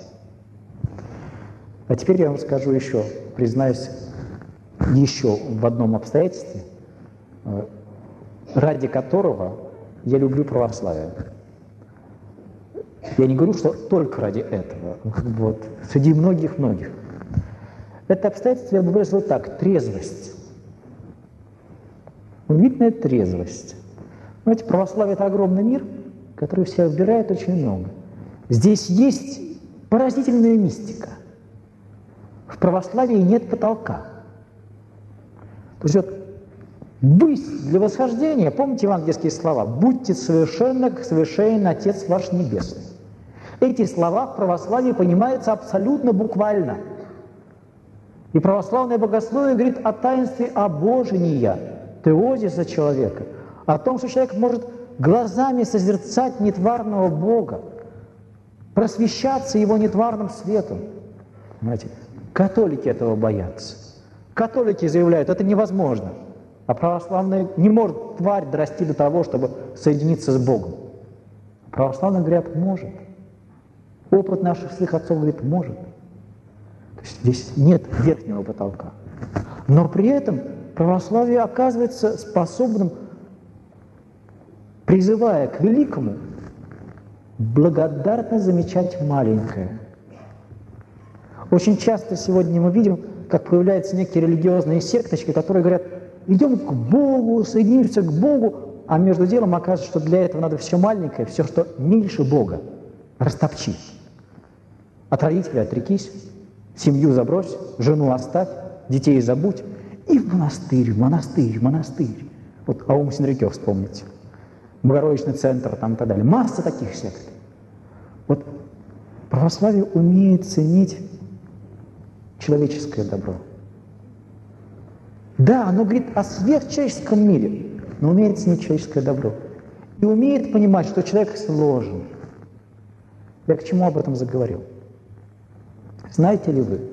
А теперь я вам скажу еще, признаюсь, еще в одном обстоятельстве, ради которого я люблю православие. Я не говорю, что только ради этого, вот, среди многих-многих. Это обстоятельство я бы выразил так: трезвость. Удивительная трезвость. Знаете, православие – это огромный мир, который в себя вбирает очень много. Здесь есть поразительная мистика. В православии нет потолка. То есть вот «высь для восхождения», помните евангельские слова: «Будьте совершенны, как совершенен Отец ваш Небесный». Эти слова в православии понимаются абсолютно буквально. И православное богословие говорит о таинстве обожения, теозиса человека, о том, что человек может глазами созерцать нетварного Бога, просвещаться Его нетварным светом. Понимаете? Католики этого боятся. Католики заявляют, это невозможно. А православные не может тварь дорасти до того, чтобы соединиться с Богом. Православные говорят, может. Опыт наших святых отцов говорит, может. То есть здесь нет верхнего потолка. Но при этом православие оказывается способным, призывая к великому, благодарно замечать маленькое. Очень часто сегодня мы видим, как появляются некие религиозные секточки, которые говорят, идем к Богу, соединимся к Богу, а между делом оказывается, что для этого надо все маленькое, все, что меньше Бога, растопчи. От родителей отрекись, семью забрось, жену оставь, детей забудь, и в монастырь, в монастырь, в монастырь. Вот Аум Синрикё вспомните, Богородичный центр там и так далее. Масса таких сект. Вот православие умеет ценить человеческое добро. Да, оно говорит о сверхчеловеческом мире, но умеет ценить человеческое добро. И умеет понимать, что человек сложен. Я к чему об этом заговорил? Знаете ли вы,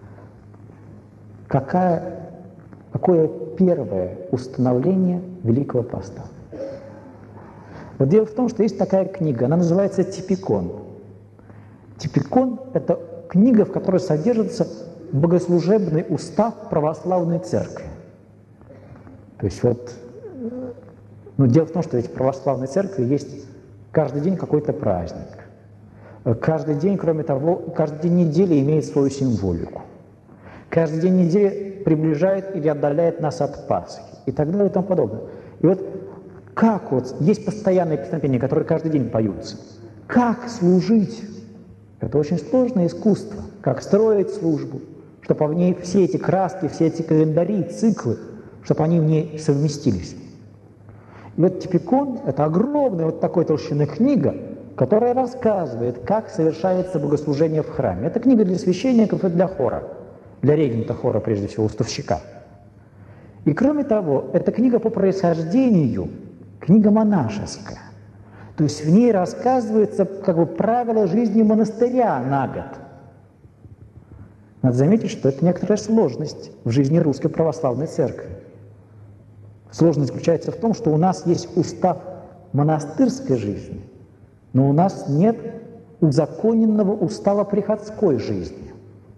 какое первое установление Великого Поста? Вот дело в том, что есть такая книга, она называется «Типикон». «Типикон» — это книга, в которой содержится богослужебный устав православной церкви. То есть вот, дело в том, что ведь в православной церкви есть каждый день какой-то праздник. Каждый день, кроме того, каждый день недели имеет свою символику. Каждый день недели приближает или отдаляет нас от Пасхи и так далее и тому подобное. И вот как вот есть постоянные песнопения, которые каждый день поются. Как служить? Это очень сложное искусство. Как строить службу, чтобы в ней все эти краски, все эти календари, циклы, чтобы они в ней совместились. И вот Типикон — это огромная вот такой толщины книга, которая рассказывает, как совершается богослужение в храме. Это книга для священников и для хора, для регента хора, прежде всего, уставщика. И кроме того, это книга по происхождению, книга монашеская. То есть в ней рассказывается правила жизни монастыря на год. Надо заметить, что это некоторая сложность в жизни Русской Православной Церкви. Сложность заключается в том, что у нас есть устав монастырской жизни, но у нас нет узаконенного устава приходской жизни.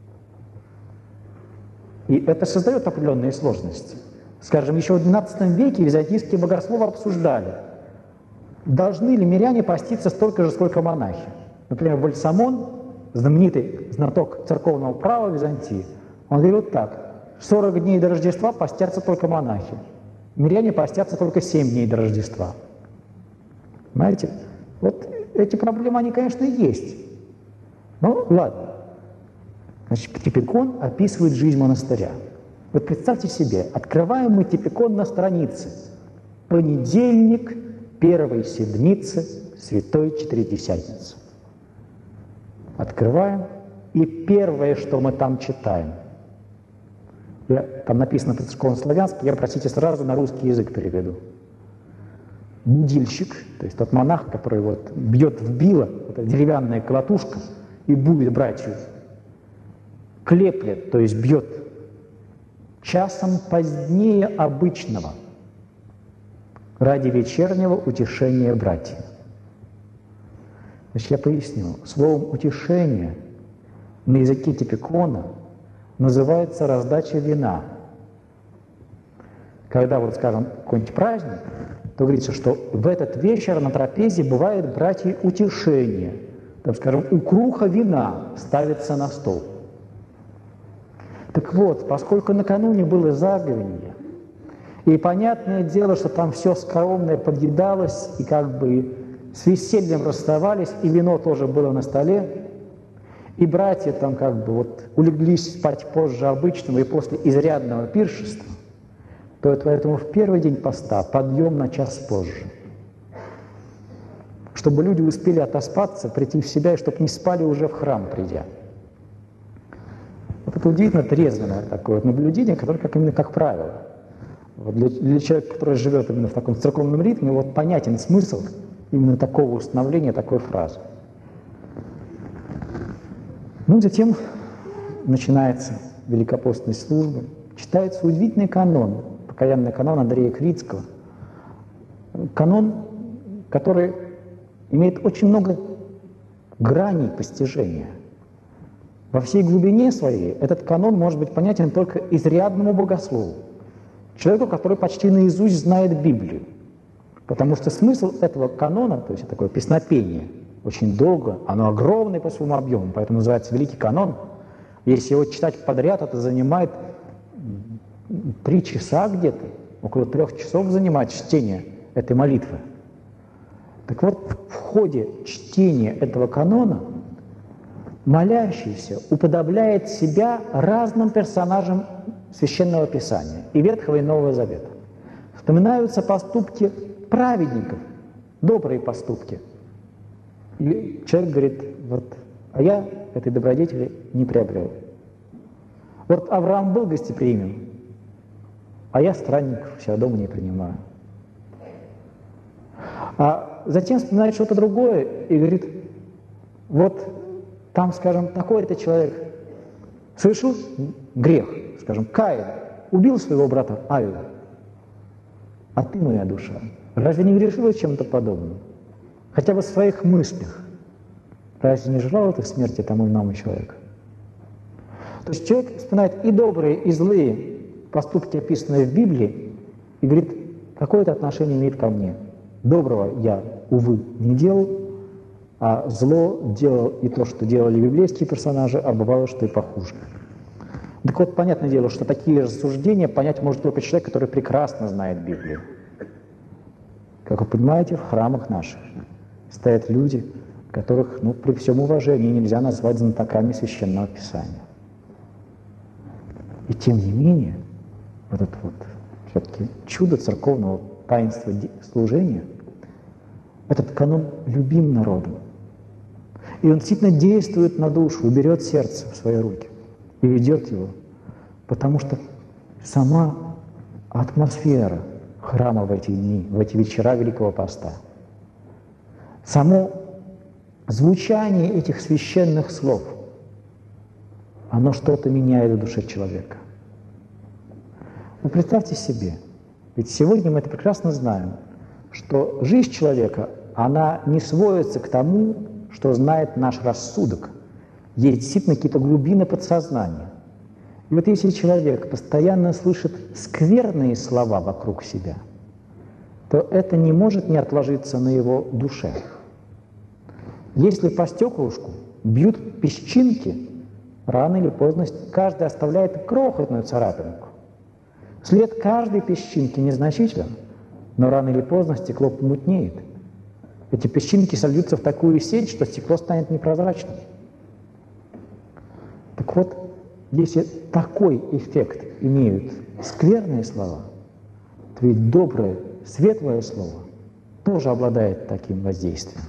И это создает определенные сложности. Скажем, еще в XII веке византийские богословы обсуждали, должны ли миряне поститься столько же, сколько монахи. Например, Вальсамон, знаменитый знаток церковного права Византии, он говорил так: 40 дней до Рождества постятся только монахи, миряне постятся только 7 дней до Рождества. Понимаете? Вот эти проблемы, они, конечно, есть. Ну, ладно. Значит, Типикон описывает жизнь монастыря. Вот представьте себе, открываем мы Типикон на странице. Понедельник первой седмицы Святой Четыредесятницы. Открываем, и первое, что мы там читаем, там написано по церковно-славянски, я, простите, сразу на русский язык переведу. будильщик, то есть тот монах, который вот бьет в било, вот эта деревянная колотушка, и будет братью, клеплет, то есть бьет часом позднее обычного ради вечернего утешения братьев. Значит, я поясню. Словом «утешение» на языке типикона называется раздача вина. Когда, вот, скажем, какой-нибудь праздник, то говорится, что в этот вечер на трапезе бывает, братья, утешение. Там, скажем, укруха вина ставится на стол. Так вот, поскольку накануне было заговенье, и понятное дело, что там все скоромное подъедалось, и как бы с весельем расставались, и вино тоже было на столе, и братья там как бы вот улеглись спать позже обычного и после изрядного пиршества, то это поэтому в первый день поста подъем на час позже, чтобы люди успели отоспаться, прийти в себя, и чтобы не спали уже в храм придя. Вот это удивительно трезвенное такое вот наблюдение, которое именно как правило. Вот для человека, который живет именно в таком церковном ритме, вот понятен смысл именно такого установления, такой фразы. Ну, затем начинается великопостная служба, читается удивительный канон, покаянный канон Андрея Крицкого. Канон, который имеет очень много граней постижения. Во всей глубине своей этот канон может быть понятен только изрядному богослову, человеку, который почти наизусть знает Библию. Потому что смысл этого канона, то есть такое песнопение, очень долго, оно огромное по своему объему, поэтому называется Великий канон. Если его читать подряд, это занимает 3 часа где-то, около 3 часов занимает чтение этой молитвы. Так вот, в ходе чтения этого канона молящийся уподобляет себя разным персонажам Священного Писания и Ветхого и Нового Завета. Вспоминаются поступки праведников, добрые поступки. И человек говорит, вот, а я этой добродетели не приобрел. Вот Авраам был гостеприимен, а я странников себя дома не принимаю. А затем вспоминает что-то другое и говорит, вот там, скажем, такой-то человек совершил грех, скажем, Каин, убил своего брата Авеля. А ты, моя душа, разве не грешила чем-то подобным? Хотя бы в своих мыслях. Разве не желала ты смерти тому иному человеку? То есть человек вспоминает и добрые, и злые поступки, описанные в Библии, и говорит, какое это отношение имеет ко мне. Доброго я, увы, не делал, а зло делал и то, что делали библейские персонажи, а бывало, что и похуже. Так вот, понятное дело, что такие рассуждения понять может только человек, который прекрасно знает Библию. Как вы понимаете, в храмах наших стоят люди, которых, ну, при всем уважении нельзя назвать знатоками Священного Писания. И тем не менее, вот это вот все-таки чудо церковного таинства служения, этот канон любим народом. И он действительно действует на душу, берет сердце в свои руки и ведет его, потому что сама атмосфера храма в эти дни, в эти вечера Великого Поста, само звучание этих священных слов, оно что-то меняет в душе человека. Вы представьте себе, ведь сегодня мы это прекрасно знаем, что жизнь человека, она не сводится к тому, что знает наш рассудок. Есть действительно какие-то глубины подсознания. И вот если человек постоянно слышит скверные слова вокруг себя, то это не может не отложиться на его душе. Если по стеклышку бьют песчинки, рано или поздно каждый оставляет крохотную царапинку. След каждой песчинки незначителен, но рано или поздно стекло помутнеет. Эти песчинки сольются в такую сеть, что стекло станет непрозрачным. Так вот, если такой эффект имеют скверные слова, то ведь доброе, светлое слово тоже обладает таким воздействием.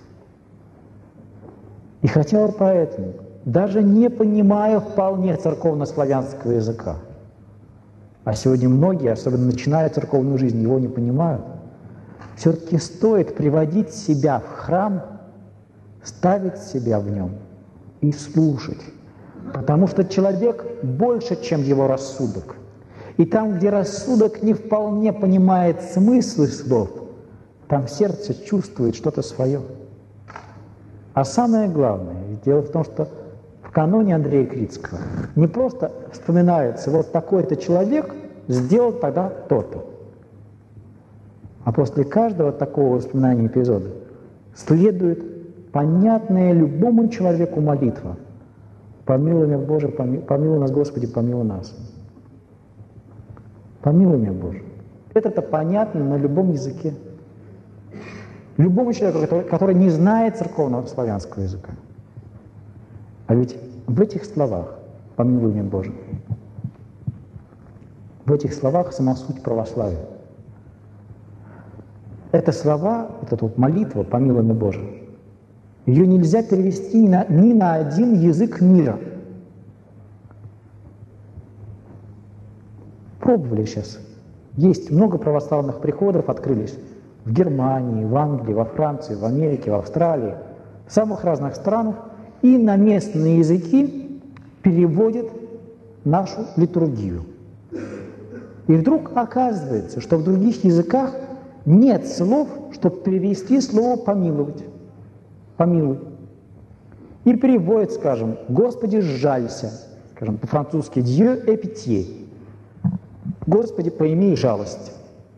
И хотя бы поэтому, даже не понимая вполне церковно-славянского языка, а сегодня многие, особенно начиная церковную жизнь, его не понимают, все-таки стоит приводить себя в храм, ставить себя в нем и слушать. Потому что человек больше, чем его рассудок. И там, где рассудок не вполне понимает смыслы слов, там сердце чувствует что-то свое. А самое главное, дело в том, что в каноне Андрея Крицкого не просто вспоминается, вот такой-то человек сделал тогда то-то. А после каждого такого воспоминания эпизода следует понятная любому человеку молитва. Помилуй меня, Боже, помилуй нас, Господи, помилуй нас. Помилуй меня, Боже. Это-то понятно на любом языке. Любому человеку, который не знает церковного славянского языка. А ведь в этих словах «помилуй меня, Боже», в этих словах сама суть православия. Это слова, вот эта вот молитва «помилуй меня, Боже», ее нельзя перевести ни на один язык мира. Пробовали сейчас. Есть много православных приходов, открылись в Германии, в Англии, во Франции, в Америке, в Австралии, в самых разных странах, и на местные языки переводят нашу литургию. И вдруг оказывается, что в других языках нет слов, чтобы перевести слово «помиловать». «Помилуй». И переводят, скажем, «Господи, сжалься», скажем, по-французски «Dieu aie pitié», «Господи, поимей жалость».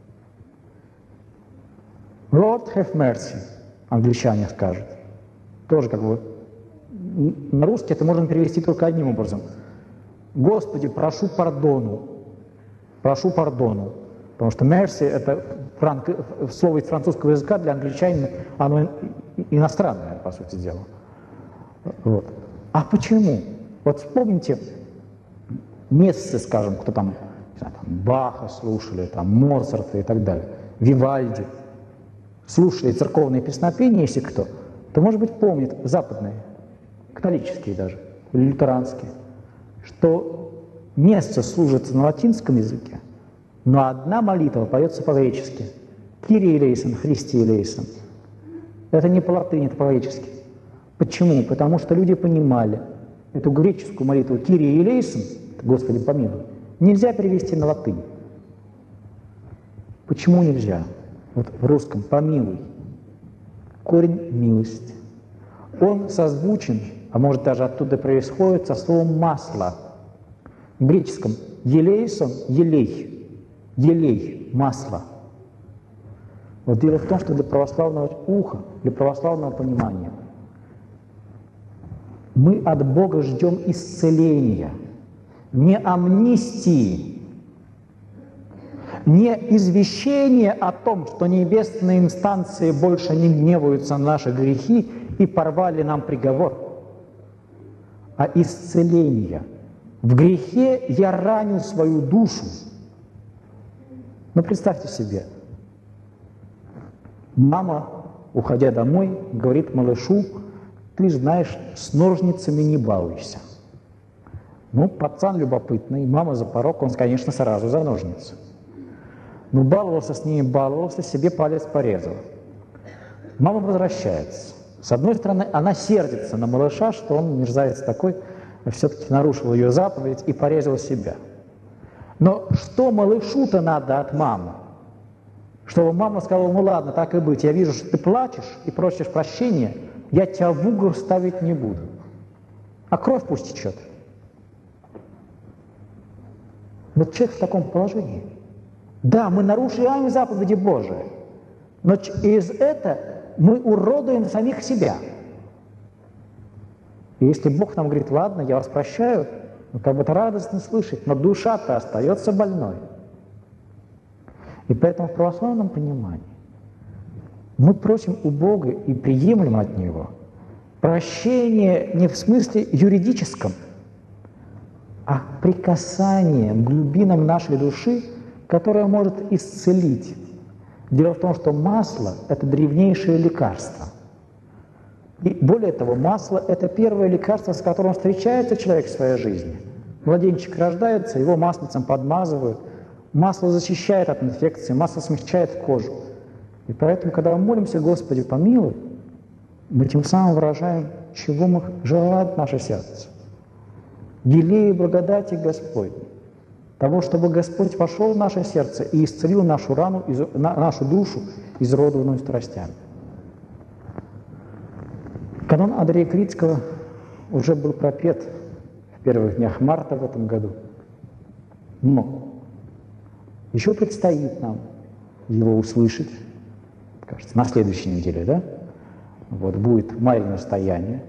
«Lord have mercy», англичане скажут. Тоже как бы на русский это можно перевести только одним образом. «Господи, прошу пардону». Прошу пардону. Потому что mercy — это слово из французского языка, для англичанина оно иностранное, по сути дела. Вот. А почему? Вот вспомните мессы, скажем, кто там, не знаю, там Баха слушали, там Моцарта и так далее, Вивальди, слушали церковные песнопения, если кто, то, может быть, помнит западные, католические даже, или лютеранские, что месса служится на латинском языке, но одна молитва поется по-гречески. Kyrie eleison, Христе eleison. Это не по латыни, это по-гречески. Почему? Потому что люди понимали эту греческую молитву Kyrie eleison, Господи помилуй, нельзя перевести на латынь. Почему нельзя? Вот в русском «помилуй» корень «милость». Он созвучен, а может даже оттуда происходит, со словом «масло». В греческом «елейсон» – «елей», «елей» – «масло». Вот дело в том, что для православного уха, для православного понимания мы от Бога ждем исцеления, не амнистии, не извещения о том, что небесные инстанции больше не гневаются на наши грехи и порвали нам приговор, а исцеления. В грехе я раню свою душу. Но представьте себе, мама, уходя домой, говорит малышу: ты знаешь, с ножницами не балуйся. Ну, пацан любопытный, мама за порог, он, конечно, сразу за ножницы. Но баловался с ними, баловался, себе палец порезал. Мама возвращается. С одной стороны, она сердится на малыша, что он, мерзавец такой, все-таки нарушил ее заповедь и порезал себя. Но что малышу-то надо от мамы? Чтобы мама сказала: ну ладно, так и быть, я вижу, что ты плачешь и просишь прощения, я тебя в угол ставить не буду. А кровь пусть течет. Вот человек в таком положении. Да, мы нарушаем заповеди Божии, но из этого мы уродуем самих себя. И если Бог нам говорит: ладно, я вас прощаю, ну, как бы это радостно слышать, но душа-то остается больной. И поэтому в православном понимании мы просим у Бога и приемлем от Него прощение не в смысле юридическом, а прикасание к глубинам нашей души, которое может исцелить. Дело в том, что масло – это древнейшее лекарство. И более того, масло – это первое лекарство, с которым встречается человек в своей жизни. Младенчик рождается, его маслицем подмазывают. Масло защищает от инфекции, масло смягчает кожу. И поэтому, когда мы молимся «Господи, помилуй», мы тем самым выражаем, чего мы желает наше сердце. Елея благодати Господней. Того, чтобы Господь вошел в наше сердце и исцелил нашу рану, нашу душу, изуродованную страстями. Канон Андрея Критского уже был пропет в первых днях марта в этом году. Но еще предстоит нам его услышать, кажется, на следующей неделе, да? Вот, будет «Марьино настояние».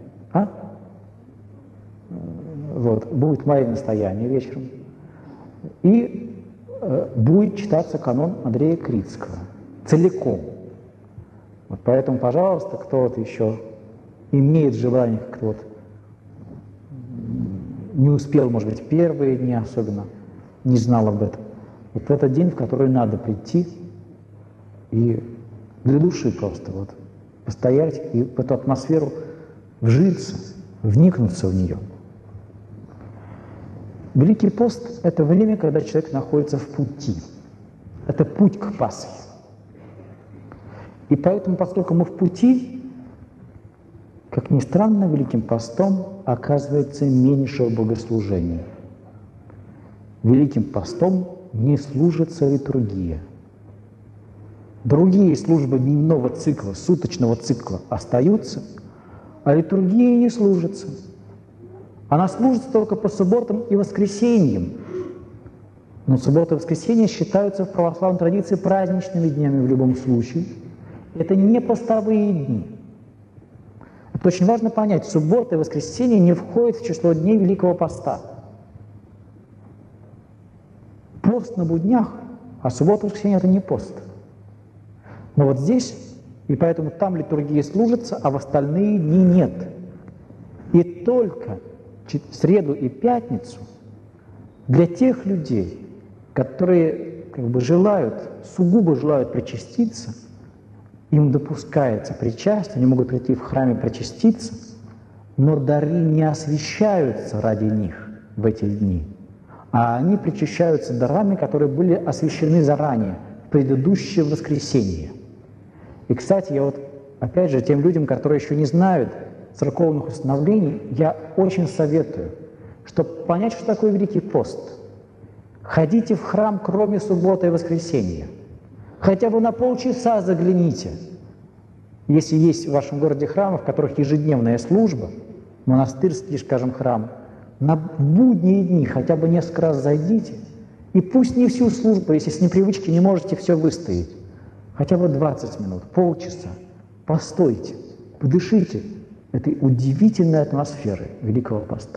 Вот, будет «Марьино настояние» вечером. И будет читаться канон Андрея Критского целиком. Вот поэтому, пожалуйста, кто вот еще имеет желание, кто вот не успел, может быть, первые дни особенно, не знал об этом. Вот этот день, в который надо прийти и для души просто вот постоять и в эту атмосферу вжиться, вникнуться в нее. Великий пост – это время, когда человек находится в пути. Это путь к Пасхе. И поэтому, поскольку мы в пути, как ни странно, Великим постом оказывается меньше богослужения. Великим постом не служится литургия. Другие службы дневного цикла, суточного цикла остаются, а литургия не служится. Она служится только по субботам и воскресеньям. Но суббота и воскресенье считаются в православной традиции праздничными днями в любом случае. Это не постовые дни. Это очень важно понять. Суббота и воскресенье не входят в число дней Великого Поста. Пост на буднях, а суббота и воскресенье – это не пост. Но вот здесь, и поэтому там литургия служится, а в остальные дни нет. И только в среду и пятницу для тех людей, которые сугубо желают причаститься, им допускается причастие, они могут прийти в храме причаститься, но дары не освящаются ради них в эти дни, а они причащаются дарами, которые были освящены заранее, в предыдущее воскресенье. И, кстати, я вот, опять же, тем людям, которые еще не знают церковных установлений, я очень советую, чтобы понять, что такое Великий пост. Ходите в храм, кроме субботы и воскресенья. Хотя бы на полчаса загляните. Если есть в вашем городе храмы, в которых ежедневная служба, монастырский, скажем, храм, на будние дни хотя бы несколько раз зайдите, и пусть не всю службу, если с непривычки не можете все выстоять, хотя бы 20 минут, полчаса, постойте, подышите этой удивительной атмосферой Великого Поста.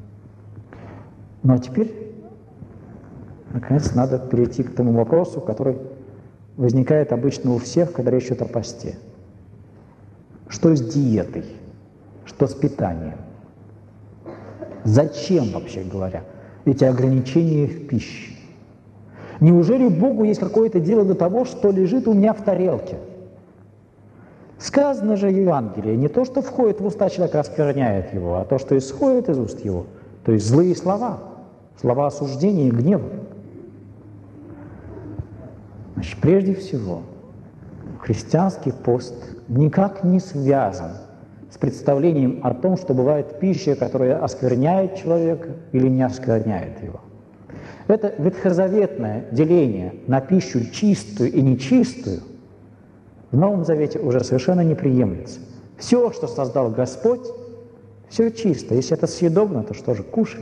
Ну а теперь, наконец, надо перейти к тому вопросу, который возникает обычно у всех, когда речь идет о посте. Что с диетой? Что с питанием? Зачем, вообще говоря, эти ограничения в пище? Неужели Богу есть какое-то дело до того, что лежит у меня в тарелке? Сказано же в Евангелии, не то, что входит в уста человека, оскверняет его, а то, что исходит из уст его, то есть злые слова, слова осуждения и гнева. Значит, прежде всего, христианский пост никак не связан с представлением о том, что бывает пища, которая оскверняет человека или не оскверняет его. Это ветхозаветное деление на пищу чистую и нечистую в Новом Завете уже совершенно не приемлется. Все, что создал Господь, все чисто. Если это съедобно, то что же, кушай.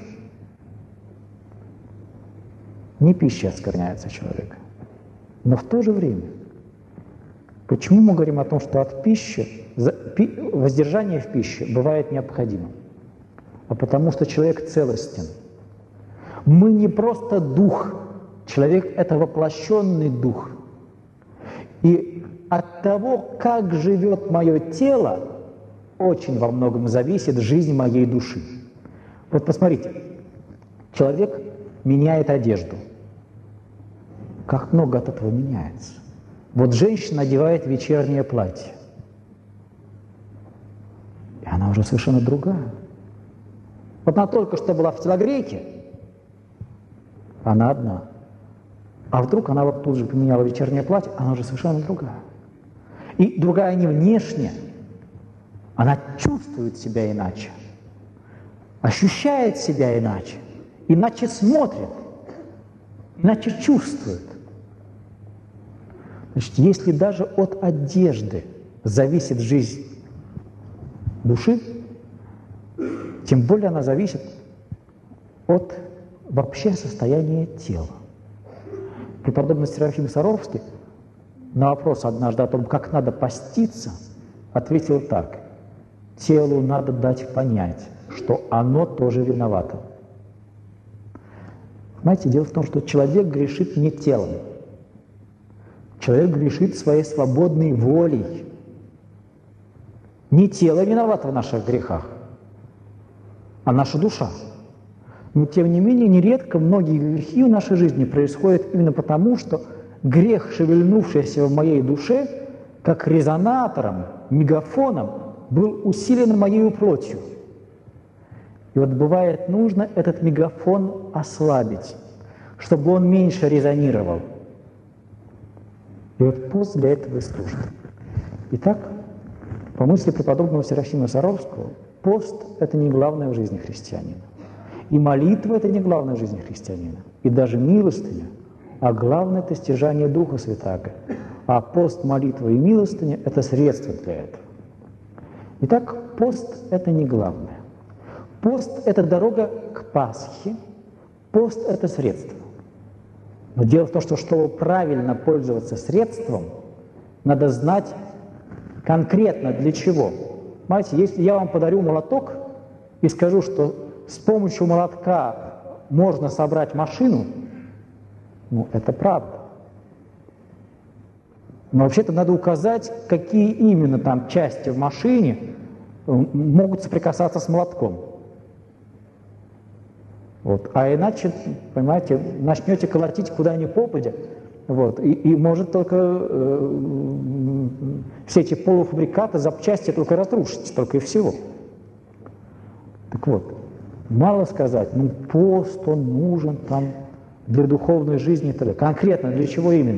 Не пища оскверняется человека. Но в то же время, почему мы говорим о том, что от пищи, воздержание в пище бывает необходимым? А потому что человек целостен. Мы не просто дух, человек – это воплощенный дух. И от того, как живет мое тело, очень во многом зависит жизнь моей души. Вот посмотрите, человек меняет одежду. Как много от этого меняется. Вот женщина надевает вечернее платье. И она уже совершенно другая. Вот она только что была в телогрейке, она одна. А вдруг она вот тут же поменяла вечернее платье, она уже совершенно другая. И другая не внешне, она чувствует себя иначе, ощущает себя иначе, иначе смотрит, иначе чувствует. Значит, если даже от одежды зависит жизнь души, тем более она зависит от вообще состояния тела. Преподобный Серафим Саровский на вопрос однажды о том, как надо поститься, ответил так: телу надо дать понять, что оно тоже виновато. Знаете, дело в том, что человек грешит не телом. Человек грешит своей свободной волей. Не тело виновато в наших грехах, а наша душа. Но, тем не менее, нередко многие грехи в нашей жизни происходят именно потому, что грех, шевельнувшийся в моей душе, как резонатором, мегафоном, был усилен моей плотью. И вот бывает нужно этот мегафон ослабить, чтобы он меньше резонировал. И вот пост для этого и служит. Итак, по мысли преподобного Серафима Саровского, пост – это не главное в жизни христианина. И молитва – это не главное в жизни христианина. И даже милостыня. А главное – это стяжание Духа Святаго. А пост, молитва и милостыня – это средства для этого. Итак, пост – это не главное. Пост – это дорога к Пасхе. Пост – это средство. Но дело в том, что чтобы правильно пользоваться средством, надо знать конкретно для чего. Понимаете, если я вам подарю молоток и скажу, что с помощью молотка можно собрать машину, ну, это правда. Но вообще-то надо указать, какие именно там части в машине могут соприкасаться с молотком. Вот. А иначе, понимаете, начнете колотить куда ни попадя, вот, и может только все эти полуфабрикаты, запчасти только разрушить, только и всего. Так вот, мало сказать, ну пост, он нужен там для духовной жизни и так далее. Конкретно для чего именно?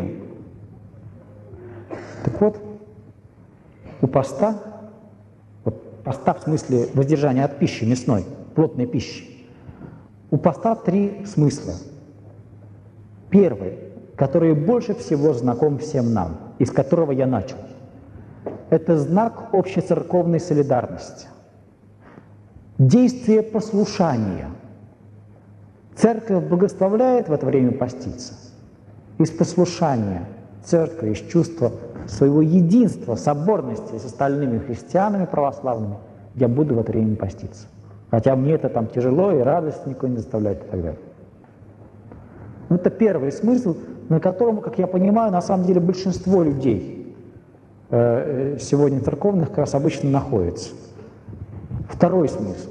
Так вот, у поста, вот поста в смысле воздержания от пищи мясной, плотной пищи, у поста три смысла. Первый, который больше всего знаком всем нам, из которого я начал, это знак общецерковной солидарности. Действие послушания. Церковь благословляет в это время поститься. Из послушания церкви, из чувства своего единства, соборности с остальными христианами православными, я буду в это время поститься. Хотя мне это там тяжело и радость никого не заставляет и так далее. Это первый смысл, на котором, как я понимаю, на самом деле большинство людей сегодня церковных как раз обычно находится. Второй смысл.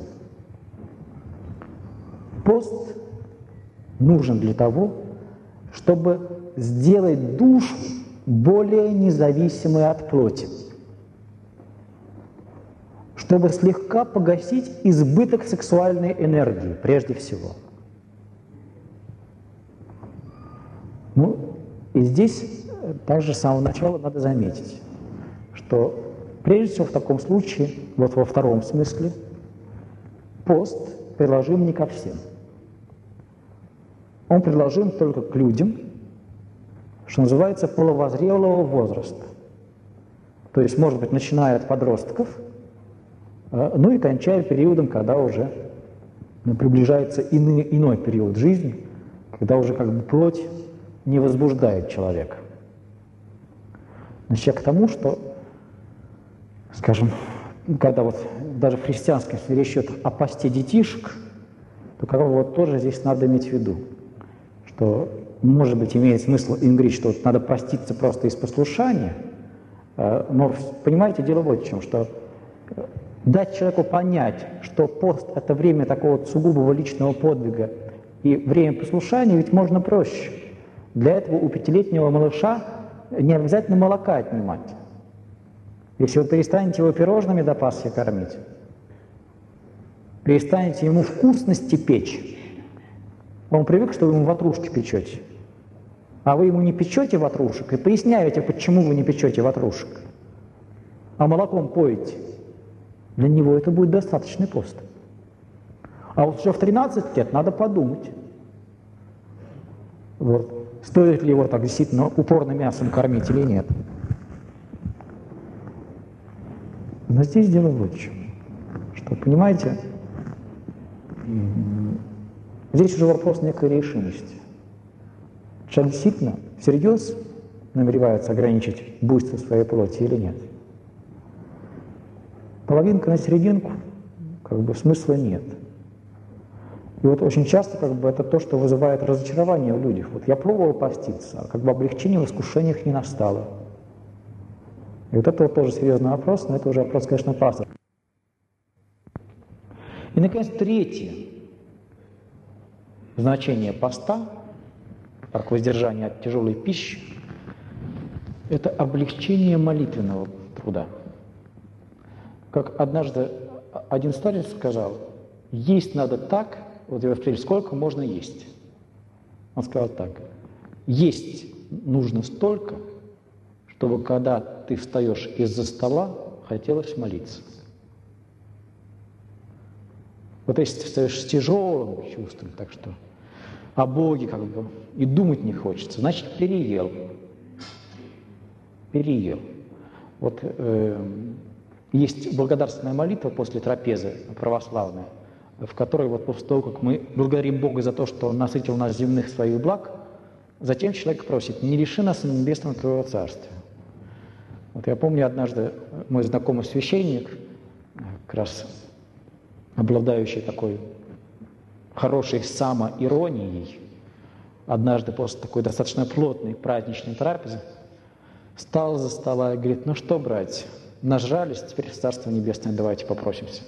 Пост нужен для того, чтобы сделать душу более независимой от плоти, чтобы слегка погасить избыток сексуальной энергии, прежде всего. Ну, и здесь также с самого начала надо заметить, что прежде всего в таком случае, вот во втором смысле, пост приложим не ко всем. Он приложим только к людям, что называется, половозрелого возраста. То есть, может быть, начиная от подростков, ну и кончая периодом, когда уже приближается иной период жизни, когда уже как бы плоть не возбуждает человека. Значит, я к тому, что, скажем, когда вот даже в христианском речь идет о посте детишек, то как бы вот тоже здесь надо иметь в виду, что, может быть, имеет смысл им говорить, что вот надо поститься просто из послушания, но, понимаете, дело вот в чем, что дать человеку понять, что пост – это время такого сугубого личного подвига и время послушания, ведь можно проще. Для этого у пятилетнего малыша не обязательно молока отнимать. Если вы перестанете его пирожными до Пасхи кормить, перестанете ему вкусности печь, он привык, что вы ему ватрушки печете, а вы ему не печете ватрушек и поясняете, почему вы не печете ватрушек. а молоком поете, для него это будет достаточный пост. А вот уже в 13 лет надо подумать, вот, стоит ли его так действительно упорно мясом кормить или нет. Но здесь дело вот в чем, что, понимаете, здесь уже вопрос некой решимости. Человек действительно всерьез намеревается ограничить буйство своей плоти или нет. Половинка на серединку, как бы смысла нет. И вот очень часто как бы это то, что вызывает разочарование у людей. Вот я пробовал поститься, а как бы облегчение в искушениях не настало. И вот это вот тоже серьезный вопрос, но это уже вопрос, конечно, пастора. И, наконец, третье значение поста, как воздержание от тяжелой пищи, это облегчение молитвенного труда. Как однажды один старец сказал, есть надо так, вот я спросил, сколько можно есть? Он сказал так, есть нужно столько, чтобы когда ты встаешь из-за стола, хотелось молиться. Вот если ты встаешь с тяжелым чувством, так что о Боге как бы и думать не хочется, значит, переел. Переел. Вот есть благодарственная молитва после трапезы православная, в которой вот после того, как мы благодарим Бога за то, что Он насытил нас земных своих благ, затем человек просит, не лиши нас небесного Твоего Царствия. Вот я помню однажды мой знакомый священник, как раз обладающий такой хорошей самоиронией, однажды после такой достаточно плотной праздничной трапезы встал за стола и говорит, ну что, братья, нажрались, теперь в Царство Небесное давайте попросимся.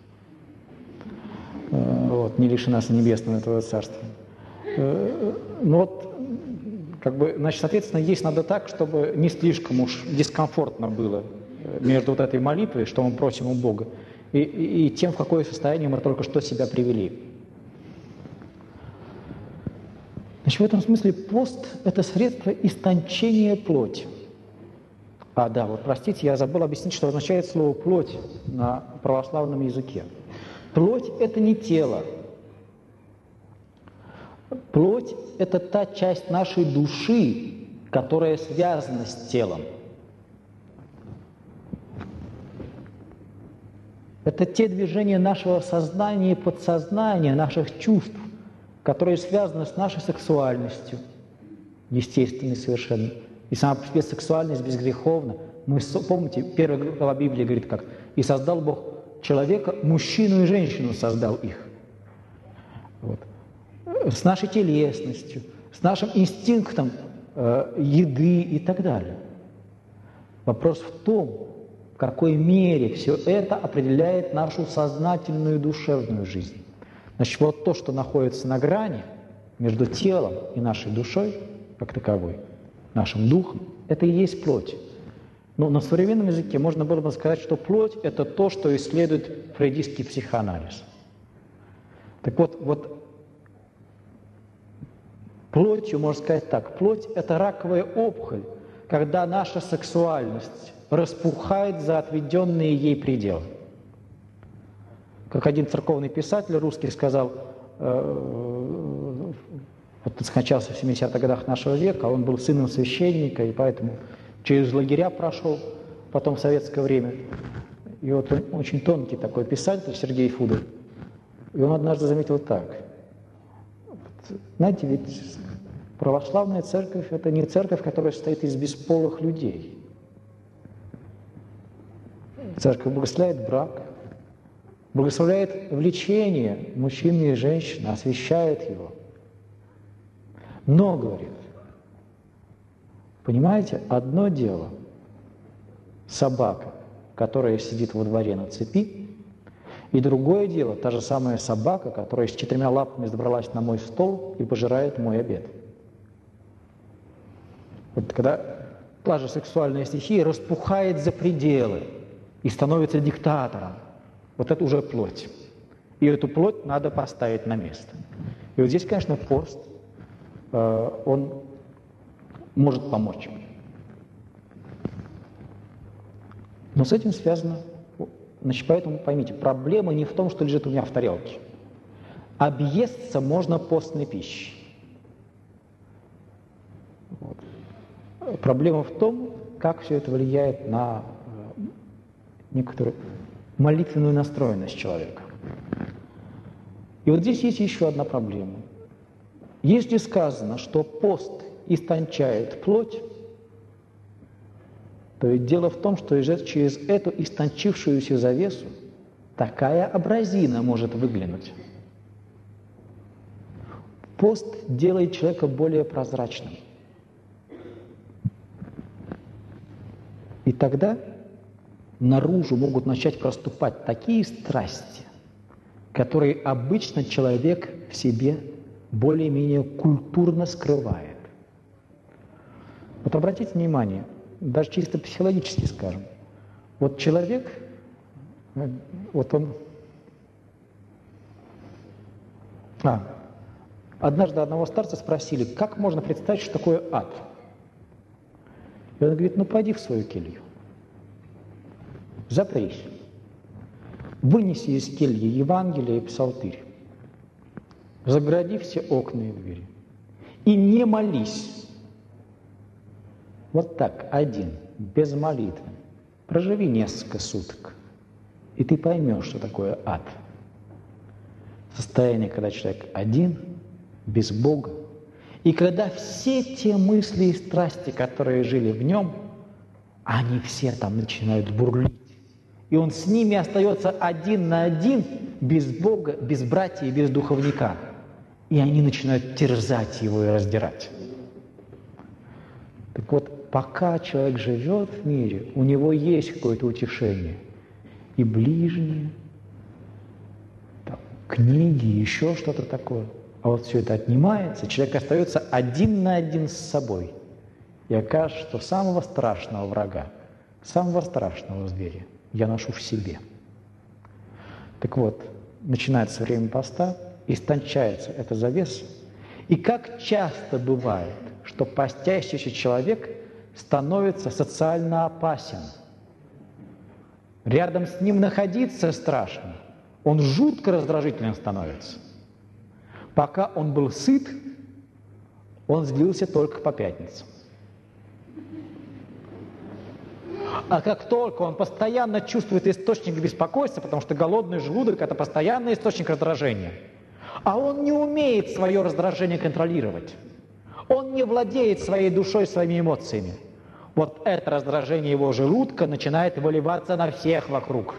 Вот, не лиши нас небесного этого царства. Ну вот, как бы, значит, соответственно, есть надо так, чтобы не слишком уж дискомфортно было между вот этой молитвой, что мы просим у Бога, и тем, в какое состояние мы только что себя привели. Значит, в этом смысле пост – это средство истончения плоти. А, да, вот простите, я забыл объяснить, что означает слово «плоть» на православном языке. Плоть – это не тело. Плоть – это та часть нашей души, которая связана с телом. Это те движения нашего сознания и подсознания, наших чувств, которые связаны с нашей сексуальностью, естественной совершенно. И сама по себе сексуальность безгреховна. Мы, помните, первая глава Библии говорит как «И создал Бог человека, мужчину и женщину создал их». Вот. С нашей телесностью, с нашим инстинктом еды и так далее. Вопрос в том, в какой мере все это определяет нашу сознательную душевную жизнь. Значит, вот то, что находится на грани между телом и нашей душой, как таковой, нашим духом, это и есть плоть. Но на современном языке можно было бы сказать, что плоть – это то, что исследует фрейдистский психоанализ. Так вот, плотью, можно сказать так, плоть – это раковая опухоль, когда наша сексуальность распухает за отведенные ей пределы. Как один церковный писатель русский сказал, вот он скончался в 70-х годах нашего века, он был сыном священника, и поэтому через лагеря прошел, потом в советское время. И вот он очень тонкий такой писатель, Сергей Фудов, и он однажды заметил так. Знаете, ведь православная церковь – это не церковь, которая состоит из бесполых людей. Церковь благословляет брак, благословляет влечение мужчины и женщины, освящает его. Но, говорит, понимаете, одно дело – собака, которая сидит во дворе на цепи, и другое дело – та же самая собака, которая с 4 лапами забралась на мой стол и пожирает мой обед. Вот когда та же сексуальная стихия распухает за пределы и становится диктатором, вот это уже плоть. И эту плоть надо поставить на место. И вот здесь, конечно, пост, он может помочь. Но с этим связано, значит, поэтому поймите, проблема не в том, что лежит у меня в тарелке. Объесться можно постной пищей. Вот. Проблема в том, как все это влияет на некоторую молитвенную настроенность человека. И вот здесь есть еще одна проблема. Если сказано, что пост истончает плоть, то ведь дело в том, что через эту истончившуюся завесу такая образина может выглянуть. Пост делает человека более прозрачным. И тогда наружу могут начать проступать такие страсти, которые обычно человек в себе более-менее культурно скрывает. Вот обратите внимание, даже чисто психологически скажем, вот человек, вот он... Однажды одного старца спросили, как можно представить, что такое ад? И он говорит, ну пойди в свою келью, запрись, вынеси из кельи Евангелие и Псалтырь, загради все окна и двери и не молись. Вот так, один, без молитвы, проживи несколько суток, и ты поймешь, что такое ад. Состояние, когда человек один, без Бога, и когда все те мысли и страсти, которые жили в нем, они все там начинают бурлить. И он с ними остается один на один, без Бога, без братья и без духовника. И они начинают терзать его и раздирать. Так вот, пока человек живет в мире, у него есть какое-то утешение. И ближние, там, книги, еще что-то такое. А вот все это отнимается, человек остается один на один с собой. И окажется, что самого страшного врага, самого страшного зверя я ношу в себе. Так вот, начинается время поста, истончается эта завеса. И как часто бывает, что постящийся человек становится социально опасен. Рядом с ним находиться страшно. Он жутко раздражителен становится. Пока он был сыт, он злился только по пятницам. А как только он постоянно чувствует источник беспокойства, потому что голодный желудок – это постоянный источник раздражения, а он не умеет свое раздражение контролировать, он не владеет своей душой, своими эмоциями, вот это раздражение его желудка начинает выливаться на всех вокруг.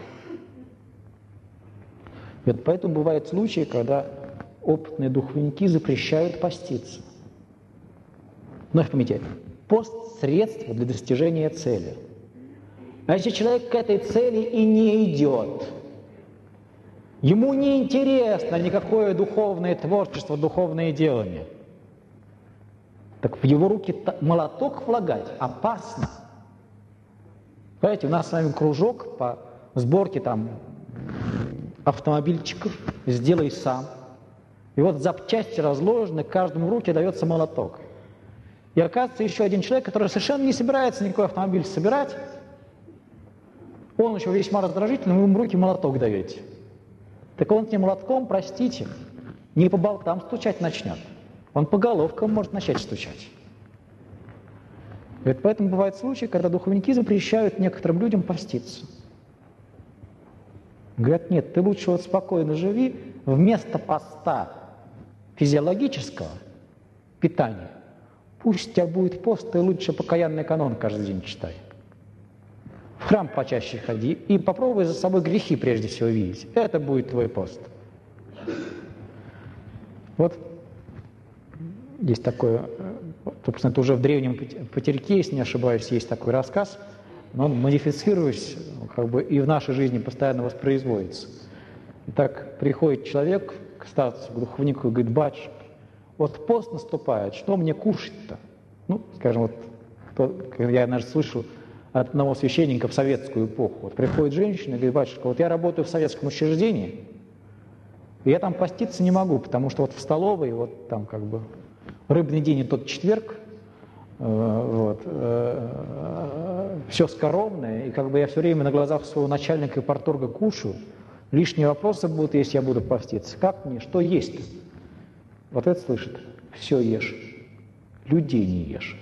И вот поэтому бывают случаи, когда опытные духовники запрещают поститься. Но помните, пост – средство для достижения цели. А если человек к этой цели и не идет, ему не интересно никакое духовное творчество, духовное делание, так в его руки молоток влагать опасно. Понимаете, у нас с вами кружок по сборке там автомобильчиков «Сделай сам». И вот запчасти разложены, каждому в руки дается молоток. И оказывается, еще один человек, который совершенно не собирается никакой автомобиль собирать, он еще весьма раздражительный, вы ему в руки молоток даете. Так он этим молотком, простите, не по болтам стучать начнет. Он по головкам может начать стучать. И вот поэтому бывают случаи, когда духовники запрещают некоторым людям поститься. Говорят, нет, ты лучше вот спокойно живи, вместо поста физиологического питания, пусть у тебя будет пост, ты лучше покаянный канон каждый день читай. В храм почаще ходи и попробуй за собой грехи прежде всего видеть. Это будет твой пост. Вот есть такое, собственно, это уже в древнем Патерике, если не ошибаюсь, есть такой рассказ, но он, модифицируясь, как бы и в нашей жизни постоянно воспроизводится. Итак, приходит человек к старцу, к духовнику и говорит: батюшка, вот пост наступает, что мне кушать-то? Ну, скажем, вот я однажды слышал от одного священника в советскую эпоху. Вот приходит женщина и говорит: батюшка, вот я работаю в советском учреждении, и я там поститься не могу, потому что вот в столовой, вот там как бы рыбный день и тот четверг, все скоромное, и как бы я все время на глазах своего начальника и парторга кушаю, лишние вопросы будут, если я буду поститься. Как мне? Что есть-то? Вот это слышит. Все ешь. Людей не ешь.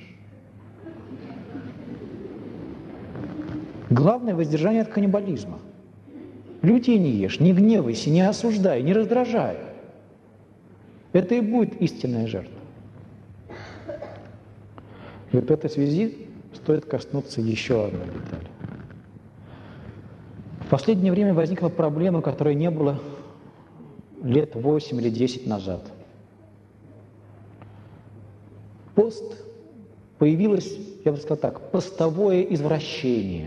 Главное воздержание от каннибализма. Людей не ешь, не гневайся, не осуждай, не раздражай. Это и будет истинная жертва. И вот в этой связи стоит коснуться еще одной детали. В последнее время возникла проблема, которой не было лет 8 или 10 назад. Пост появилось, я бы сказал так, постовое извращение.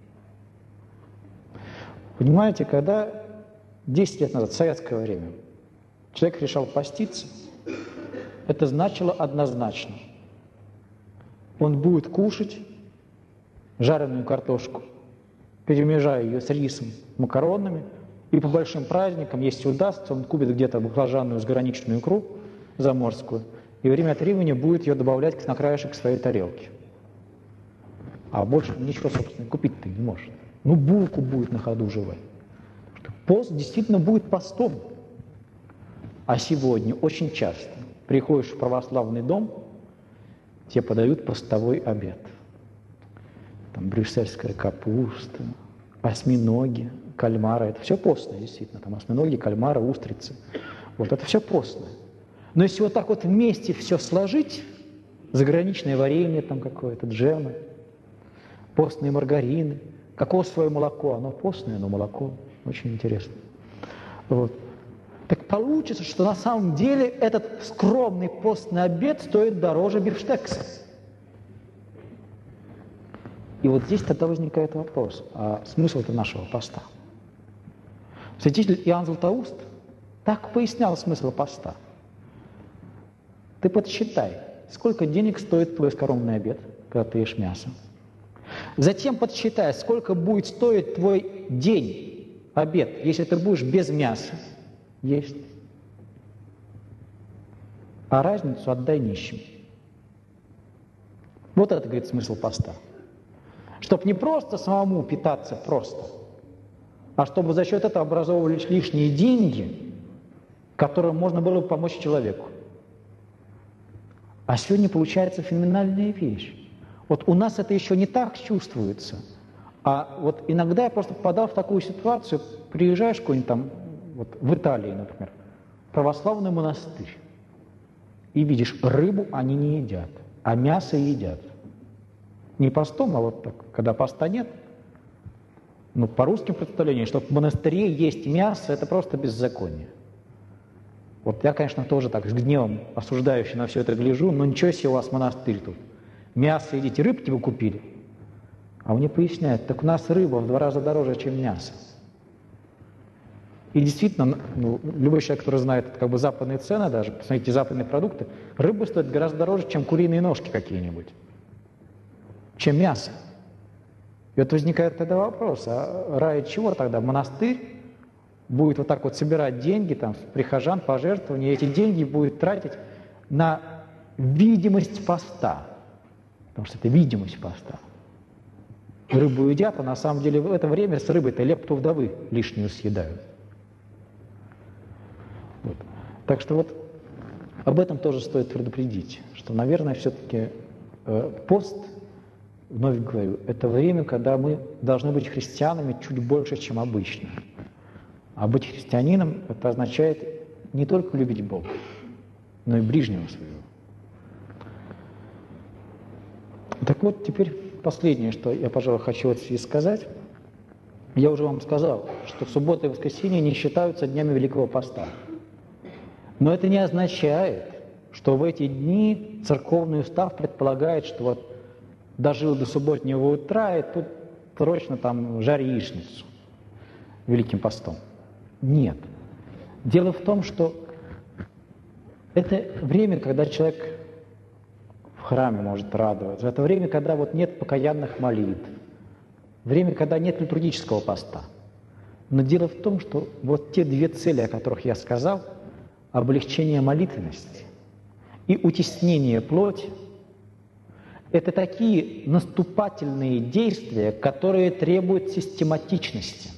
Понимаете, когда 10 лет назад, в советское время, человек решал поститься, это значило однозначно. Он будет кушать жареную картошку, перемежая ее с рисом, макаронами, и по большим праздникам, если удастся, он купит где-то баклажанную сграничную икру заморскую, и время от времени будет ее добавлять на краешек своей тарелки. А больше ничего, собственно, купить-то не может. Ну, булку будет на ходу жевать. Пост действительно будет постом. А сегодня очень часто приходишь в православный дом, тебе подают постовой обед. Там брюссельская капуста, осьминоги, кальмары. Это все постное, действительно. Там осьминоги, кальмары, устрицы. Вот это все постное. Но если вот так вот вместе все сложить, заграничное варенье там какое-то, джемы, постные маргарины, кокосовое молоко, оно постное, но молоко очень интересно. Вот. Так получится, что на самом деле этот скромный постный обед стоит дороже бифштекса. И вот здесь тогда возникает вопрос, а смысл-то нашего поста? Святитель Иоанн Златоуст так пояснял смысл поста. Ты подсчитай, сколько денег стоит твой скоромный обед, когда ты ешь мясо. Затем подсчитай, сколько будет стоить твой день, обед, если ты будешь без мяса есть. А разницу отдай нищим. Вот это, говорит, смысл поста. Чтобы не просто самому питаться просто, а чтобы за счет этого образовывались лишние деньги, которым можно было бы помочь человеку. А сегодня получается феноменальная вещь. Вот у нас это еще не так чувствуется, а вот иногда я просто попадал в такую ситуацию, приезжаешь куда-нибудь там, вот в Италии, например, православный монастырь, и видишь, рыбу они не едят, а мясо едят. Не постом, а вот так, когда поста нет. Ну, по русским представлениям, что в монастыре есть мясо, это просто беззаконие. Вот я, конечно, тоже так с гневом осуждающий на все это гляжу, но ничего себе у вас монастырь тут. Мясо едите, рыбки вы купили. А мне поясняют, так у нас рыба в 2 раза дороже, чем мясо. И действительно, ну, любой человек, который знает как бы западные цены, даже посмотрите западные продукты, рыба стоит гораздо дороже, чем куриные ножки какие-нибудь, чем мясо. И вот возникает тогда вопрос, а ради чего тогда монастырь будет вот так вот собирать деньги там, с прихожан, пожертвования, и эти деньги будет тратить на видимость поста, потому что это видимость поста. Рыбу едят, а на самом деле в это время с рыбой-то лепту вдовы лишнюю съедают. Вот. Так что вот об этом тоже стоит предупредить, что, наверное, все-таки пост, вновь говорю, это время, когда мы должны быть христианами чуть больше, чем обычно. А быть христианином – это означает не только любить Бога, но и ближнего своего. Так вот, теперь последнее, что я, пожалуй, хочу в связи сказать. Я уже вам сказал, что суббота и воскресенье не считаются днями Великого Поста. Но это не означает, что в эти дни церковный устав предполагает, что вот дожил до субботнего утра, и тут срочно там жарь яичницу Великим Постом. Нет. Дело в том, что это время, когда человек в храме может радоваться. Это время, когда вот нет покаянных молитв. Время, когда нет литургического поста. Но дело в том, что вот те 2 цели, о которых я сказал, облегчение молитвенности и утеснение плоти, это такие наступательные действия, которые требуют систематичности.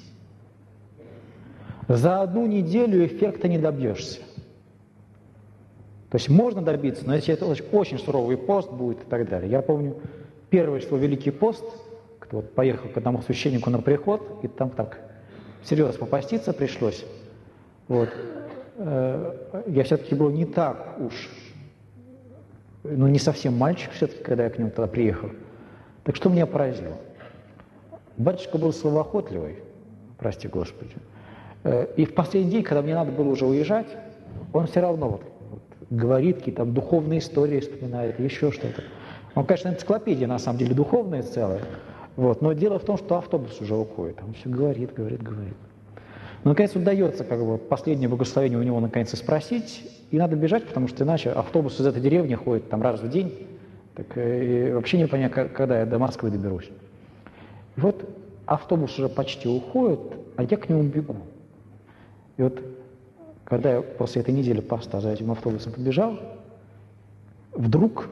За одну неделю эффекта не добьешься. То есть можно добиться, но если это очень суровый пост будет и так далее. Я помню, первое число Великий пост, вот поехал к одному священнику на приход, и там так серьезно попаститься пришлось. Вот. Я все-таки был не так уж, ну не совсем мальчик все-таки, когда я к нему тогда приехал. Так что меня поразило? Батюшка был словоохотливый, прости Господи. И в последний день, когда мне надо было уже уезжать, он все равно вот говорит, какие-то там духовные истории вспоминает, еще что-то. Он, конечно, энциклопедия, на самом деле, духовная целая, вот, но дело в том, что автобус уже уходит, он все говорит. Но, наконец, удается, как бы, последнее благословение у него, наконец, спросить, и надо бежать, потому что иначе автобус из этой деревни ходит там раз в день, так и вообще не понятно, когда я до Москвы доберусь. И вот автобус уже почти уходит, а я к нему бегу. И вот, когда я после этой недели поста за этим автобусом побежал, вдруг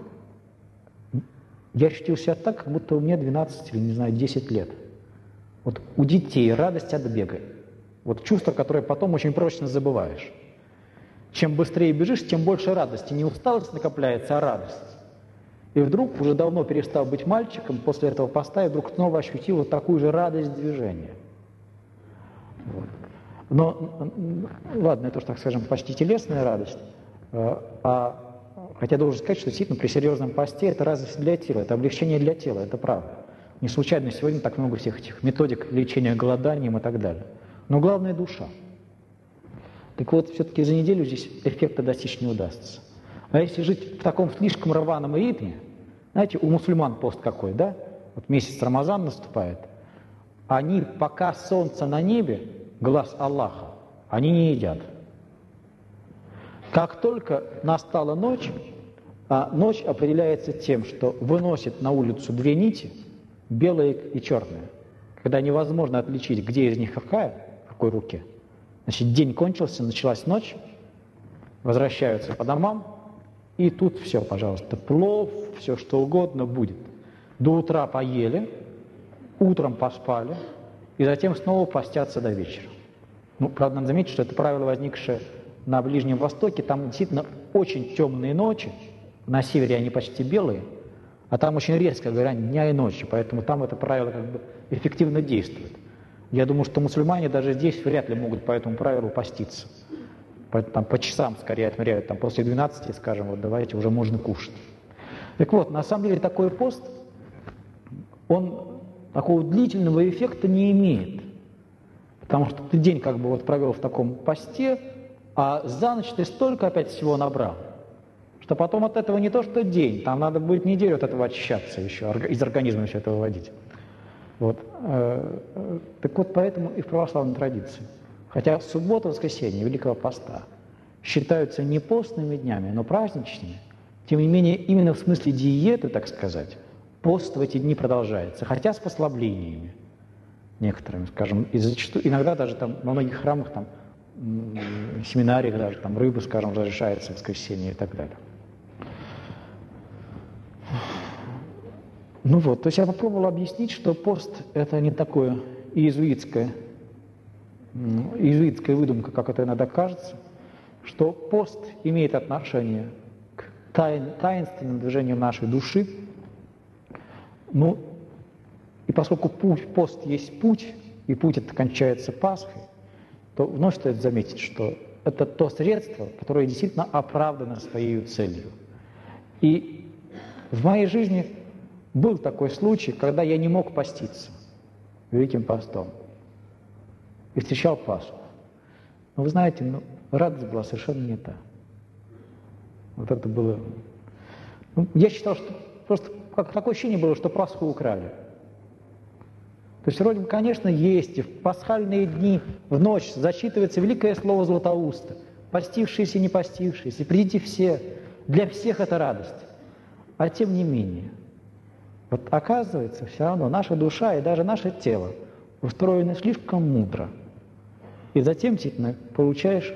я ощутил себя так, как будто у меня 12 или, не знаю, 10 лет. Вот у детей радость от бега. Вот чувство, которое потом очень прочно забываешь. Чем быстрее бежишь, тем больше радости. Не усталость накопляется, а радость. И вдруг, уже давно перестал быть мальчиком, после этого поста я вдруг снова ощутил вот такую же радость движения. Вот. Но, ладно, это уж, так скажем, почти телесная радость. Хотя должен сказать, что действительно при серьезном посте это радость для тела, это облегчение для тела, это правда. Не случайно сегодня так много всех этих методик лечения голоданием и так далее. Но главное – душа. Так вот, все-таки за неделю здесь эффекта достичь не удастся. А если жить в таком слишком рваном ритме, знаете, у мусульман пост какой, да? Вот месяц Рамазан наступает, они, пока солнце на небе, глаз Аллаха, они не едят. Как только настала ночь, а ночь определяется тем, что выносит на улицу две нити, белая и черная, когда невозможно отличить, где из них какая, в какой руке. Значит, день кончился, началась ночь, возвращаются по домам, и тут все, пожалуйста, плов, все что угодно будет. До утра поели, утром поспали, и затем снова постятся до вечера. Ну, правда, надо заметить, что это правило, возникшее на Ближнем Востоке, там действительно очень темные ночи, на севере они почти белые, а там очень резкая грань дня и ночи, поэтому там это правило как бы эффективно действует. Я думаю, что мусульмане даже здесь вряд ли могут по этому правилу поститься. Там по часам скорее отмеряют, там после 12, скажем, вот давайте уже можно кушать. Так вот, на самом деле такой пост, он такого длительного эффекта не имеет. Потому что ты день как бы вот провел в таком посте, а за ночь ты столько опять всего набрал, что потом от этого не то что день, там надо будет неделю от этого очищаться еще, из организма все это выводить. Вот. Так вот, поэтому и в православной традиции. Хотя суббота, воскресенье, Великого Поста считаются не постными днями, но праздничными, тем не менее, именно в смысле диеты, так сказать, пост в эти дни продолжается, хотя с послаблениями некоторыми, скажем, и зачастую, иногда даже там во многих храмах, там, семинариях даже, там рыбу, скажем, разрешается в воскресенье и так далее. Ну вот, то есть я попробовал объяснить, что пост – это не такое иезуитская выдумка, как это иногда кажется, что пост имеет отношение к таинственным движениям нашей души. Ну, и поскольку пост есть путь, и путь это кончается Пасхой, то вновь стоит заметить, что это то средство, которое действительно оправдано своей целью. И в моей жизни был такой случай, когда я не мог поститься Великим постом и встречал Пасху. Но вы знаете, радость была совершенно не та. Вот это было... я считал, что просто такое ощущение было, что Пасху украли. То есть вроде бы, конечно, есть, и в пасхальные дни, в ночь зачитывается великое слово Златоуста, постившиеся и не постившиеся, придите все, для всех это радость. А тем не менее, вот оказывается, все равно наша душа и даже наше тело устроены слишком мудро. И затем действительно получаешь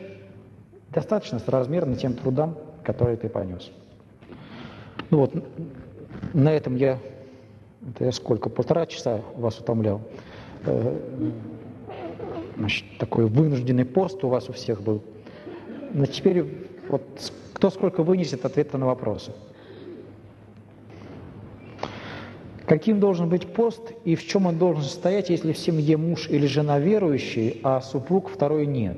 достаточно соразмерно тем трудам, которые ты понес. Ну вот, На этом я сколько, 1,5 часа вас утомлял. Значит, такой вынужденный пост у вас у всех был. Но теперь вот кто сколько вынесет ответа на вопросы. Каким должен быть пост и в чем он должен состоять, если в семье муж или жена верующий, а супруг второй нет?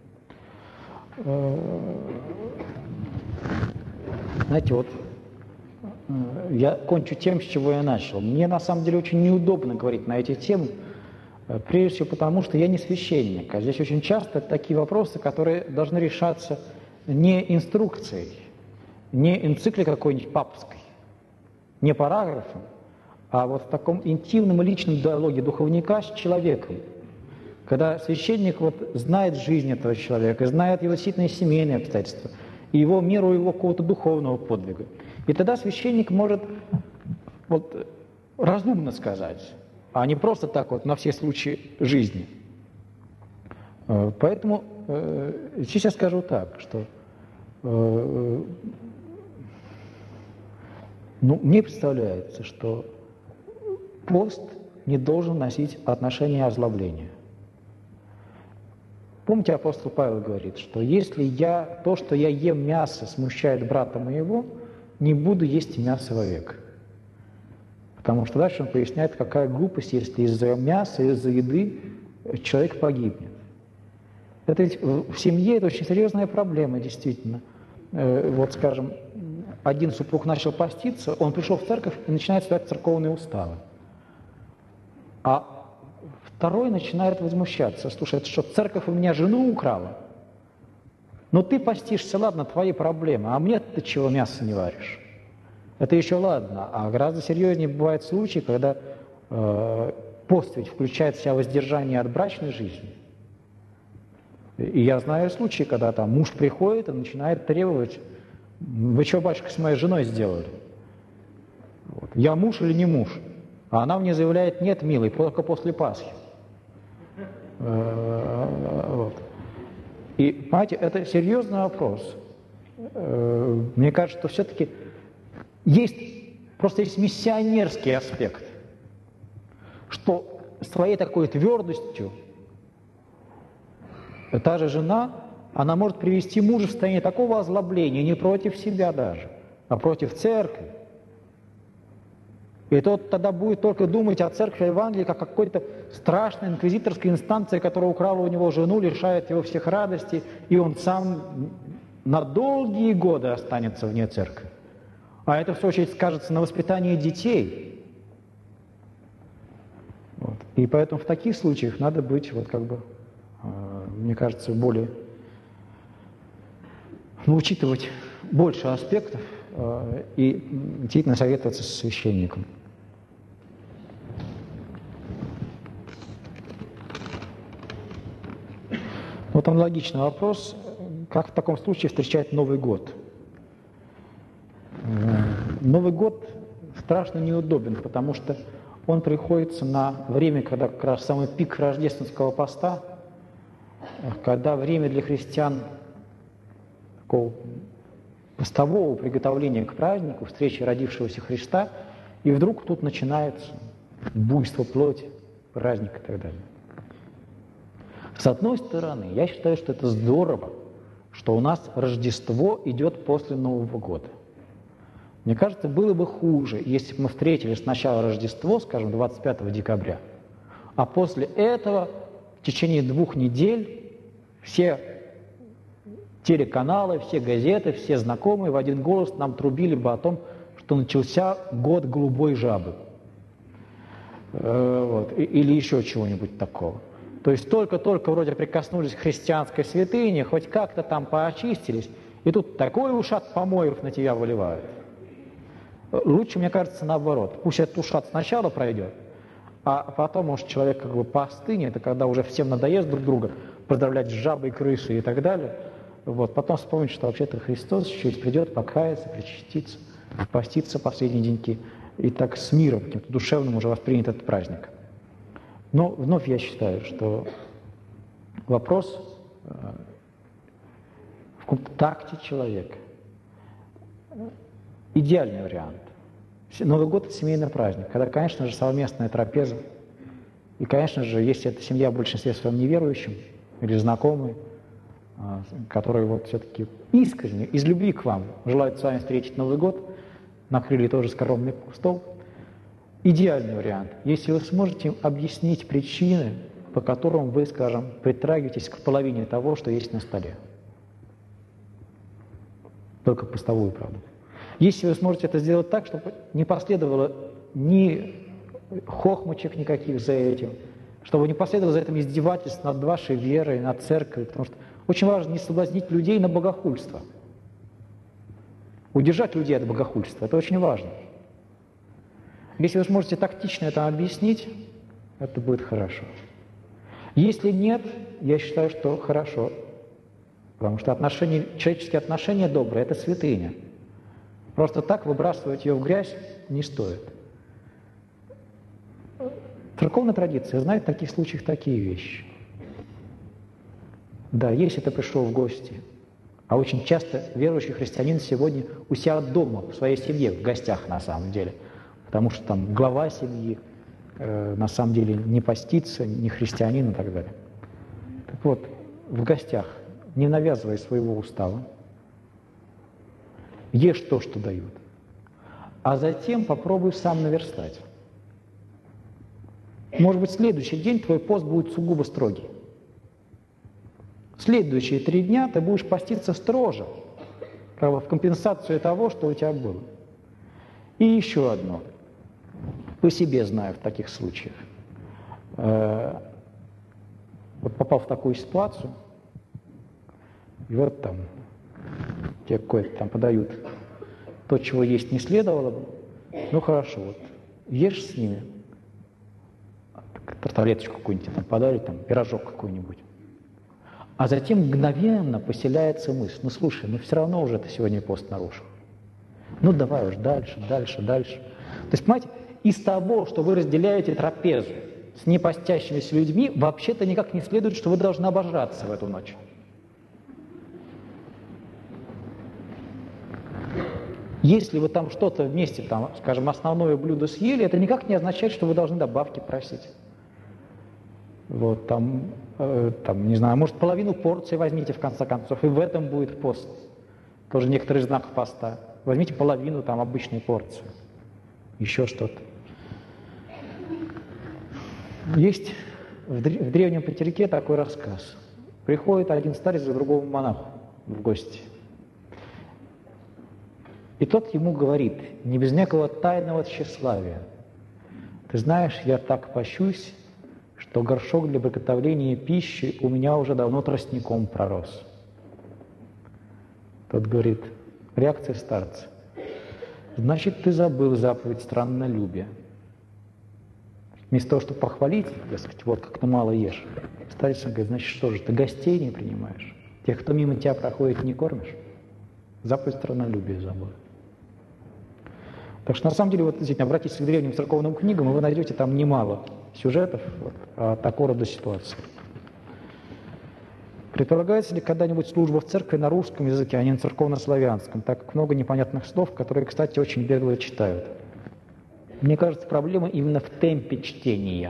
Знаете, вот я кончу тем, с чего я начал. Мне на самом деле очень неудобно говорить на эти темы, прежде всего потому, что я не священник. А здесь очень часто такие вопросы, которые должны решаться не инструкцией, не энцикликой какой-нибудь папской, не параграфом, а вот в таком интимном и личном диалоге духовника с человеком. Когда священник вот знает жизнь этого человека, знает его действительно семейные обстоятельства, и его меру его какого-то духовного подвига. И тогда священник может вот разумно сказать, а не просто так вот на все случаи жизни. Поэтому сейчас я скажу так, что мне представляется, что пост не должен носить отношение озлобления. Помните, апостол Павел говорит, что если то, что я ем мясо, смущает брата моего, не буду есть мясо вовек. Потому что дальше он поясняет, какая глупость, если из-за мяса, из-за еды человек погибнет. Это ведь в семье это очень серьезная проблема, действительно. Вот, скажем, один супруг начал поститься, он пришел в церковь и начинает читать церковные уставы. А второй начинает возмущаться. Слушай, это что, церковь у меня жену украла? Ну ты постишься, ладно, твои проблемы, а мне ты чего мясо не варишь? Это еще ладно, а гораздо серьезнее бывают случаи, когда пост ведь включает в себя воздержание от брачной жизни. И я знаю случаи, когда там муж приходит и начинает требовать: вы что, батюшка, с моей женой сделали? Вот. Я муж или не муж? А она мне заявляет: нет, милый, только после Пасхи. Вот. И, понимаете, это серьезный вопрос. Мне кажется, что все-таки есть миссионерский аспект, что своей такой твердостью та же жена, она может привести мужа в состояние такого озлобления не против себя даже, а против церкви. И тот тогда будет только думать о церкви Евангелии как о какой-то страшной инквизиторской инстанции, которая украла у него жену, лишает его всех радостей, и он сам на долгие годы останется вне церкви. А это, в свою очередь, скажется на воспитании детей. Вот. И поэтому в таких случаях надо быть, мне кажется, более, учитывать больше аспектов и действительно советоваться со священником. Вот аналогичный вопрос: как в таком случае встречать Новый год? Новый год страшно неудобен, потому что он приходится на время, когда как раз самый пик рождественского поста, когда время для христиан такого постового приготовления к празднику, встречи родившегося Христа, и вдруг тут начинается буйство плоти, праздник и так далее. С одной стороны, я считаю, что это здорово, что у нас Рождество идет после Нового года. Мне кажется, было бы хуже, если бы мы встретили сначала Рождество, скажем, 25 декабря, а после этого в течение 2 недель все телеканалы, все газеты, все знакомые в один голос нам трубили бы о том, что начался год голубой жабы. Или еще чего-нибудь такого. То есть только-только вроде прикоснулись к христианской святыне, хоть как-то там поочистились, и тут такой ушат помоев на тебя выливают. Лучше, мне кажется, наоборот. Пусть этот ушат сначала пройдет, а потом, может, человек поостынет, это когда уже всем надоест друг друга поздравлять с жабой, крышей и так далее. Потом вспомнить, что вообще-то Христос чуть придет, покаяться, причаститься, поститься последние деньки, и так с миром, каким-то душевным уже воспринят этот праздник. Но вновь я считаю, что вопрос в каком-то такте человека. Идеальный вариант. Новый год – это семейный праздник, когда, конечно же, совместная трапеза. И, конечно же, если эта семья в большинстве своем неверующим или знакомые, которые вот все-таки искренне, из любви к вам желают с вами встретить Новый год, накрыли тоже скоромный стол, идеальный вариант, если вы сможете им объяснить причины, по которым вы, скажем, притрагиваетесь к половине того, что есть на столе. Только пустовую, правда. Если вы сможете это сделать так, чтобы не последовало ни хохмочек никаких за этим, чтобы не последовало за этим издевательств над вашей верой, над церковью, потому что очень важно не соблазнить людей на богохульство. Удержать людей от богохульства – это очень важно. Если вы сможете тактично это объяснить, это будет хорошо. Если нет, я считаю, что хорошо, потому что человеческие отношения добрые – это святыня. Просто так выбрасывать ее в грязь не стоит. Церковная традиция знает в таких случаях такие вещи. Да, если ты пришел в гости, а очень часто верующий христианин сегодня у себя дома, в своей семье, в гостях на самом деле, потому что там глава семьи на самом деле не постится, не христианин и так далее. Так вот, в гостях, не навязывай своего устава, ешь то, что дают, а затем попробуй сам наверстать. Может быть, в следующий день твой пост будет сугубо строгий. В следующие 3 дня ты будешь поститься строже, в компенсацию того, что у тебя было. И еще одно. По себе знаю в таких случаях. Вот попал в такую ситуацию, и вот там тебе какое-то там подают то, чего есть не следовало бы. Ну хорошо, вот ешь с ними, тарталеточку какую-нибудь там подали, там пирожок какой-нибудь. А затем мгновенно поселяется мысль: ну слушай, ну все равно уже ты сегодня пост нарушил. Ну давай уж дальше. То есть, понимаете, из того, что вы разделяете трапезу с непостящимися людьми, вообще-то никак не следует, что вы должны обожраться в эту ночь. Если вы там что-то вместе, там, скажем, основное блюдо съели, это никак не означает, что вы должны добавки просить. Вот, там, не знаю, может, половину порции возьмите в конце концов, и в этом будет пост. Тоже некоторый знак поста. Возьмите половину там обычной порции. Еще что-то. Есть в древнем Петерике такой рассказ. Приходит один старец к другому монаху в гости. И тот ему говорит, не без некого тайного тщеславия: ты знаешь, я так пощусь, что горшок для приготовления пищи у меня уже давно тростником пророс. Тот говорит, реакция старца: значит, ты забыл заповедь страннолюбия. Вместо того, чтобы похвалить, дескать, вот как ты мало ешь, старец говорит, значит, что же, ты гостей не принимаешь? Тех, кто мимо тебя проходит, не кормишь? Заповедь страннолюбия забыл. Так что, на самом деле, вот действительно, обратитесь к древним церковным книгам, и вы найдете там немало сюжетов такого рода ситуации. Предполагается ли когда-нибудь служба в церкви на русском языке, а не на церковно-славянском, так как много непонятных слов, которые, кстати, очень бегло читают? Мне кажется, проблема именно в темпе чтения.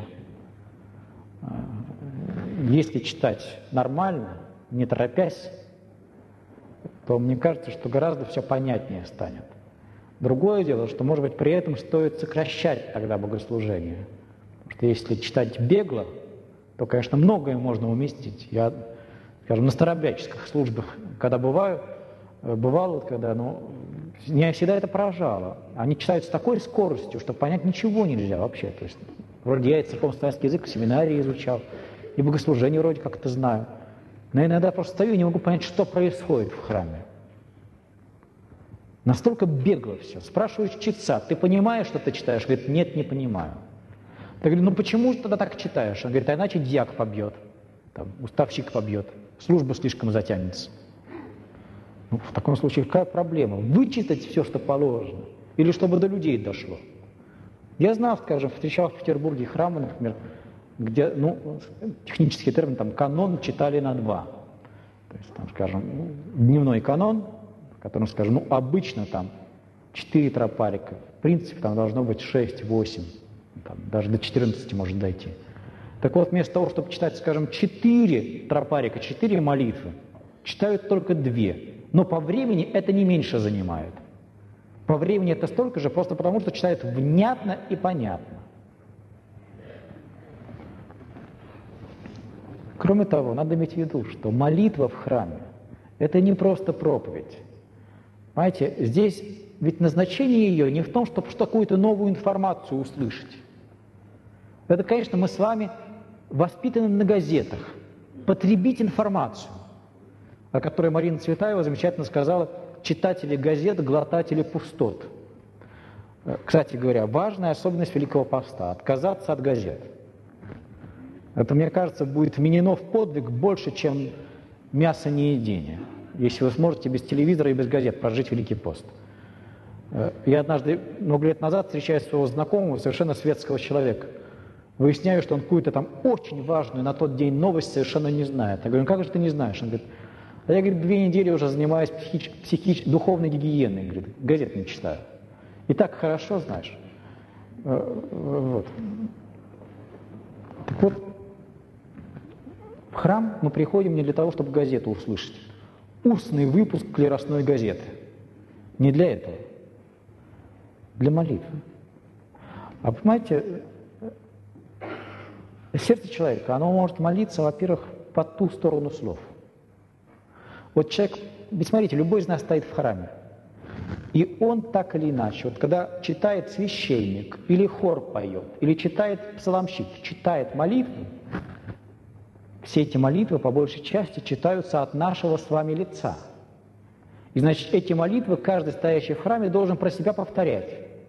Если читать нормально, не торопясь, то мне кажется, что гораздо все понятнее станет. Другое дело, что, может быть, при этом стоит сокращать тогда богослужение. Потому что если читать бегло, то, конечно, многое можно уместить. Я, скажем, на старообрядческих службах, когда бывало, когда, меня всегда это поражало. Они читают с такой скоростью, что понять ничего нельзя вообще. То есть, вроде я и церковно-славянский язык в семинарии изучал, и богослужение вроде как-то знаю. Но иногда просто стою и не могу понять, что происходит в храме. Настолько бегло все. Спрашиваю чтеца, ты понимаешь, что ты читаешь? Говорит, нет, не понимаю. Я говорю, почему же тогда так читаешь? Он говорит, а иначе дьяк побьет, там, уставщик побьет, служба слишком затянется. В таком случае какая проблема? Вычитать все, что положено, или чтобы до людей дошло. Я знал, скажем, встречал в Петербурге храмы, например, где, технический термин, там, канон читали на 2. То есть, там, скажем, дневной канон, в котором, скажем, обычно там 4 тропарика, принципе там должно быть 6, 8, там, даже до 14 может дойти. Так вот, вместо того, чтобы читать, скажем, 4 тропарика, 4 молитвы, читают только 2. Но по времени это не меньше занимает. По времени это столько же, просто потому что читают внятно и понятно. Кроме того, надо иметь в виду, что молитва в храме – это не просто проповедь. Понимаете, здесь ведь назначение ее не в том, чтобы какую-то новую информацию услышать. Это, конечно, мы с вами воспитаны на газетах. Потребить информацию, о которой Марина Цветаева замечательно сказала: читатели газет, глотатели пустот. Кстати говоря, важная особенность Великого Поста – отказаться от газет. Это, мне кажется, будет вменено в подвиг больше, чем мясонеедение, если вы сможете без телевизора и без газет прожить Великий пост. Я однажды, много лет назад, встречая своего знакомого, совершенно светского человека, выясняю, что он какую-то там очень важную на тот день новость совершенно не знает. Я говорю: как же ты не знаешь? Он говорит: а я, говорит, 2 недели уже занимаюсь духовной гигиеной, говорит, газет не читаю. И так хорошо знаешь. Вот. Так вот, в храм мы приходим не для того, чтобы газету услышать. Устный выпуск клиросной газеты. Не для этого. Для молитвы. А понимаете, сердце человека, оно может молиться, во-первых, по ту сторону слов. Вот человек, ведь смотрите, любой из нас стоит в храме. И он так или иначе, вот когда читает священник, или хор поет, или читает псаломщик, читает молитву, все эти молитвы, по большей части, читаются от нашего с вами лица. И, значит, эти молитвы каждый, стоящий в храме, должен про себя повторять.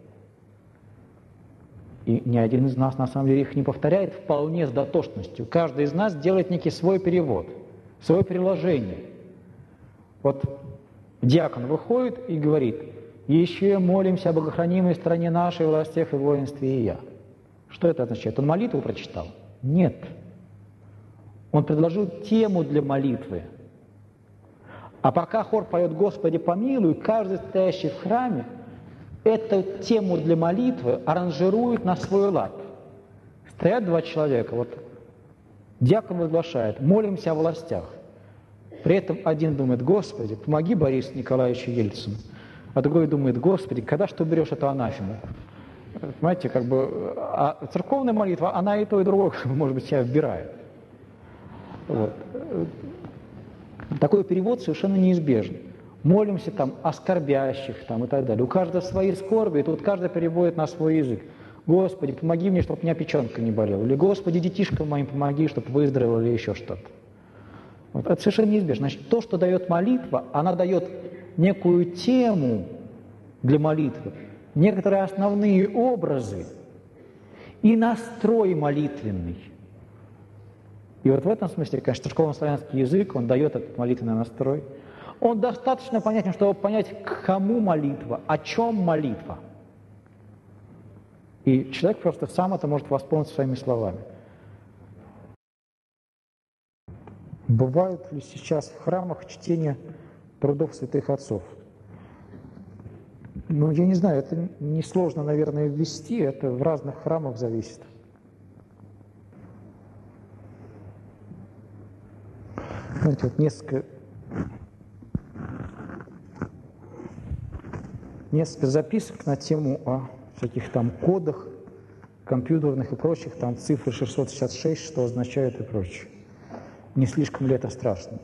И ни один из нас, на самом деле, их не повторяет вполне с дотошностью. Каждый из нас делает некий свой перевод, свое приложение. Вот диакон выходит и говорит: «Еще молимся о богохранимой стране нашей, властях и воинстве и я». Что это означает? Он молитву прочитал? Нет. Он предложил тему для молитвы. А пока хор поет «Господи, помилуй», каждый, стоящий в храме, эту тему для молитвы аранжирует на свой лад. Стоят 2 человека, вот диакон возглашает: «Молимся о властях». При этом один думает: «Господи, помоги Борису Николаевичу Ельцину», а другой думает: «Господи, когда ж ты уберешь эту анафему?» Понимаете, как бы, а церковная молитва, она и то, и другое, может быть, себя вбирает. Вот. Такой перевод совершенно неизбежен. Молимся там о скорбящих там, и так далее. У каждого свои скорби, и тут каждый переводит на свой язык. «Господи, помоги мне, чтобы у меня печенка не болела». Или «Господи, детишкам моим помоги, чтобы выздоровел», или еще что-то. Вот. Это совершенно неизбежно. Значит, то, что дает молитва, она дает некую тему для молитвы, некоторые основные образы и настрой молитвенный. И вот в этом смысле, конечно, церковно-славянский язык, он дает этот молитвенный настрой. Он достаточно понятен, чтобы понять, к кому молитва, о чем молитва. И человек просто сам это может восполнить своими словами. Бывают ли сейчас в храмах чтения трудов святых отцов? Ну, я не знаю, это несложно, наверное, ввести, это в разных храмах зависит. Знаете, вот несколько записок на тему о всяких там кодах компьютерных и прочих, там цифры 666, что означает и прочее. Не слишком ли это страшно?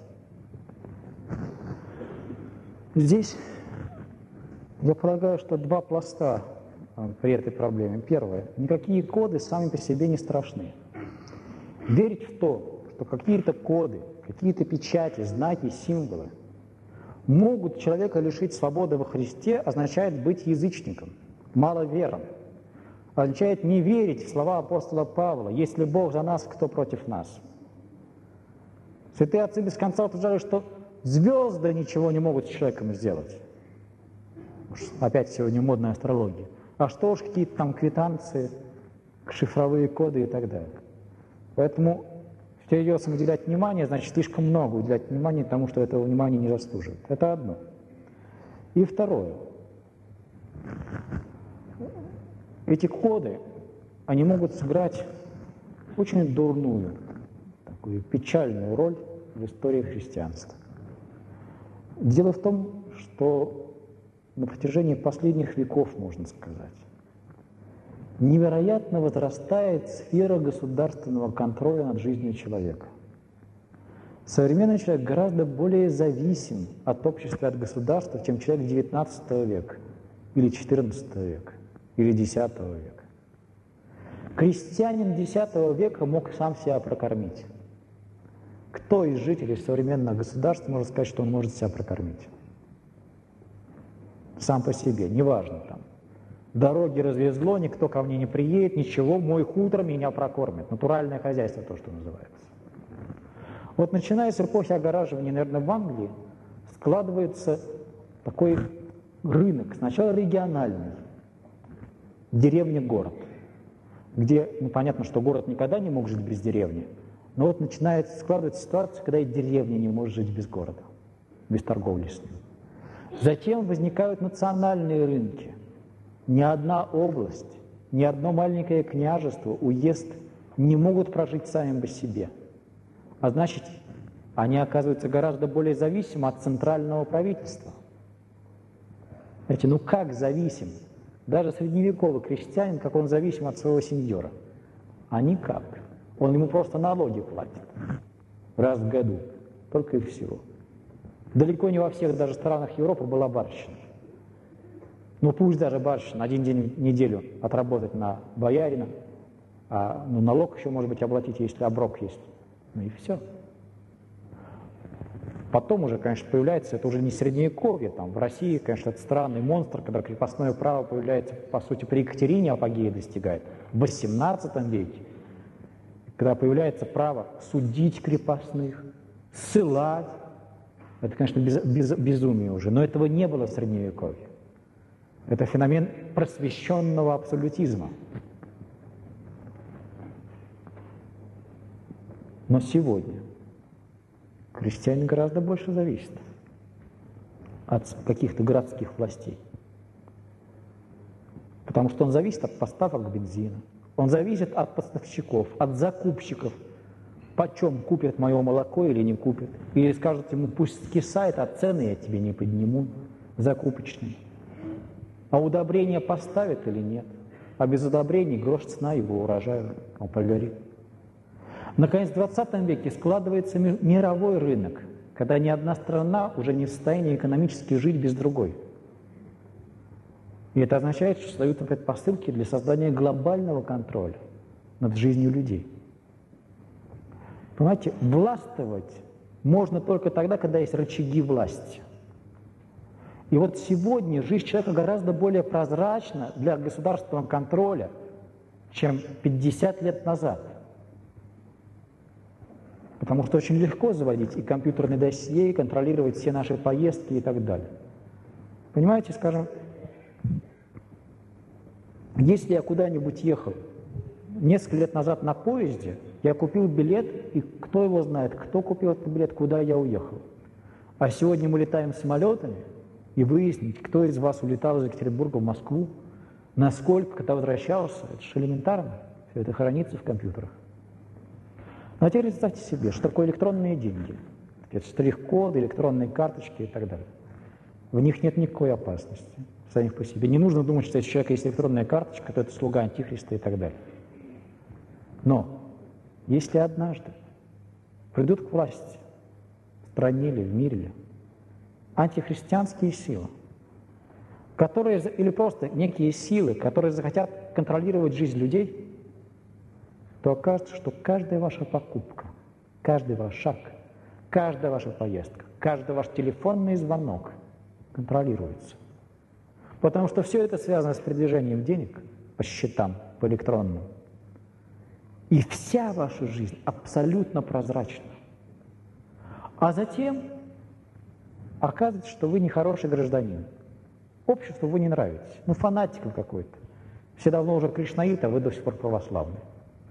Здесь, я полагаю, что 2 пласта при этой проблеме. Первое. Никакие коды сами по себе не страшны. Верить в то, что какие-то коды, какие-то печати, знаки, символы могут человека лишить свободы во Христе, означает быть язычником, маловером. Означает не верить в слова апостола Павла: «Если Бог за нас, кто против нас?». Святые отцы без конца утверждали, что звезды ничего не могут с человеком сделать. Опять сегодня модная астрология. А что уж какие-то там квитанции, шифровые коды и так далее. Поэтому всерьез уделять внимание, значит, слишком много уделять внимания тому, что этого внимания не заслуживает. Это одно. И второе. Эти коды, они могут сыграть очень дурную, такую печальную роль в истории христианства. Дело в том, что на протяжении последних веков, можно сказать, невероятно возрастает сфера государственного контроля над жизнью человека. Современный человек гораздо более зависим от общества, от государства, чем человек XIX века, или XIV века, или X века. Крестьянин X века мог сам себя прокормить. Кто из жителей современного государства может сказать, что он может себя прокормить? Сам по себе, неважно там. Дороги развезло, никто ко мне не приедет, ничего, мой хутор меня прокормит. Натуральное хозяйство, то, что называется. Вот начиная с эпохи огораживания, наверное, в Англии складывается такой рынок, сначала региональный, деревня-город, где, ну, понятно, что город никогда не мог жить без деревни, но вот начинает складываться ситуация, когда и деревня не может жить без города, без торговли с ним. Затем возникают национальные рынки. Ни одна область, ни одно маленькое княжество, уезд не могут прожить сами по себе. А значит, они оказываются гораздо более зависимы от центрального правительства. Знаете, ну как зависим? Даже средневековый крестьянин, как он зависим от своего сеньора? А никак. Он ему просто налоги платит раз в году, только и всего. Далеко не во всех даже странах Европы была барщина. Ну пусть даже барщина один день в неделю отработать на боярина, а ну, налог еще, может быть, оплатить, если оброк есть. Ну и все. Потом уже, конечно, появляется, это уже не средневековье, там в России, конечно, это странный монстр, когда крепостное право появляется, по сути, при Екатерине апогея достигает, в XVIII веке, когда появляется право судить крепостных, ссылать. Это, конечно, безумие уже, но этого не было в Средневековье. Это феномен просвещенного абсолютизма. Но сегодня крестьянин гораздо больше зависит от каких-то городских властей. Потому что он зависит от поставок бензина, он зависит от поставщиков, от закупщиков, почем купят мое молоко или не купят. Или скажут ему, пусть скисает, а цены я тебе не подниму, закупочные. А удобрения поставят или нет. А без удобрений грош цена его урожая, он прогорит. Наконец, в 20 веке складывается мировой рынок, когда ни одна страна уже не в состоянии экономически жить без другой. И это означает, что создаются предпосылки для создания глобального контроля над жизнью людей. Понимаете, властвовать можно только тогда, когда есть рычаги власти. И вот сегодня жизнь человека гораздо более прозрачна для государственного контроля, чем 50 лет назад. Потому что очень легко заводить и компьютерные досье, и контролировать все наши поездки и так далее. Понимаете, скажем, если я куда-нибудь ехал несколько лет назад на поезде, я купил билет, и кто его знает, кто купил этот билет, куда я уехал. А сегодня мы летаем самолетами, и выяснить, кто из вас улетал из Екатеринбурга в Москву, насколько, когда возвращался, это же элементарно, все это хранится в компьютерах. Но теперь представьте себе, что такое электронные деньги. Это штрих-коды, электронные карточки и так далее. В них нет никакой опасности самих по себе. Не нужно думать, что если у человека есть электронная карточка, то это слуга антихриста и так далее. Но если однажды придут к власти в стране или в мире ли, антихристианские силы, которые, или просто некие силы, которые захотят контролировать жизнь людей, то окажется, что каждая ваша покупка, каждый ваш шаг, каждая ваша поездка, каждый ваш телефонный звонок контролируется. Потому что все это связано с передвижением денег по счетам, по электронным. И вся ваша жизнь абсолютно прозрачна. А затем оказывается, что вы нехороший гражданин. Обществу вы не нравитесь. Ну, фанатик вы какой-то. Все давно уже кришнаиты, а вы до сих пор православные.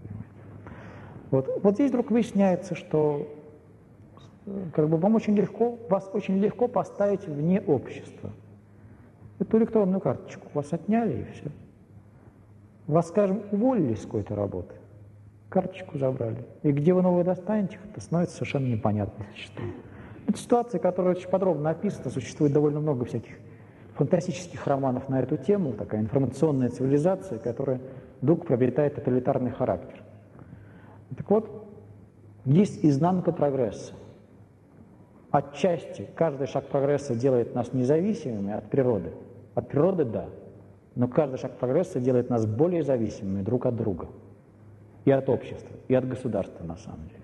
Вот здесь вдруг выясняется, что как бы вас очень легко поставить вне общества. Эту электронную карточку у вас отняли, и все. вас, скажем, уволили с какой-то работы, карточку забрали, и где вы новую достанете, это становится совершенно непонятно зачастую. Это ситуация, которая очень подробно описана, существует довольно много всяких фантастических романов на эту тему, такая информационная цивилизация, которая вдруг приобретает тоталитарный характер. Так вот, есть изнанка прогресса. Отчасти каждый шаг прогресса делает нас независимыми от природы. От природы – да, но каждый шаг прогресса делает нас более зависимыми друг от друга. И от общества, и от государства, на самом деле.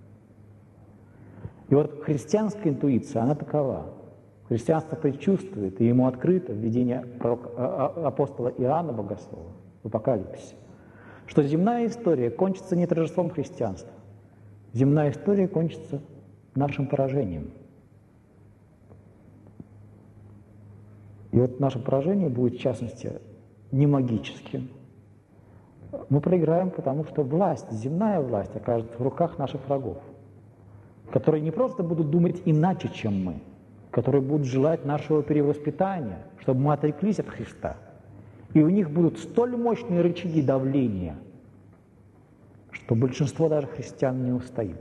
И вот христианская интуиция, она такова. Христианство предчувствует, и ему открыто в видении апостола Иоанна Богослова в Апокалипсисе, что земная история кончится не торжеством христианства. Земная история кончится нашим поражением. И вот наше поражение будет, в частности, не магическим. Мы проиграем, потому что власть, земная власть, окажется в руках наших врагов, которые не просто будут думать иначе, чем мы, которые будут желать нашего перевоспитания, чтобы мы отреклись от Христа. И у них будут столь мощные рычаги давления, что большинство даже христиан не устоит.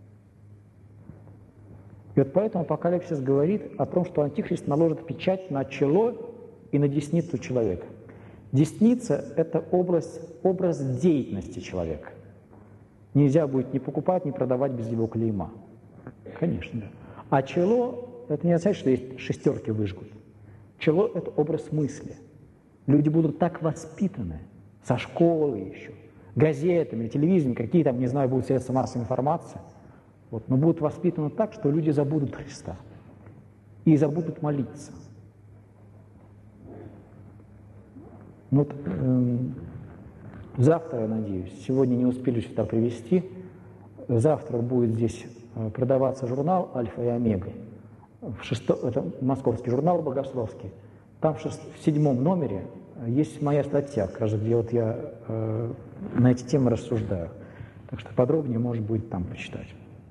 И вот поэтому Апокалипсис говорит о том, что Антихрист наложит печать на чело и на десницу человека. Десница – это образ деятельности человека. Нельзя будет ни покупать, ни продавать без его клейма. Конечно. А чело – это не означает, что есть шестерки выжгут. Чело – это образ мысли. Люди будут так воспитаны, со школы еще, газетами, телевизором, какие там, не знаю, будут средства массовой информации, вот, но будут воспитаны так, что люди забудут Христа и забудут молиться. Вот, завтра, я надеюсь, сегодня не успели сюда привезти, завтра будет здесь продаваться журнал «Альфа и Омега». Это московский журнал богословский. Там в 7 номере есть моя статья, как раз, где вот я на эти темы рассуждаю. Так что подробнее, может быть, там почитать.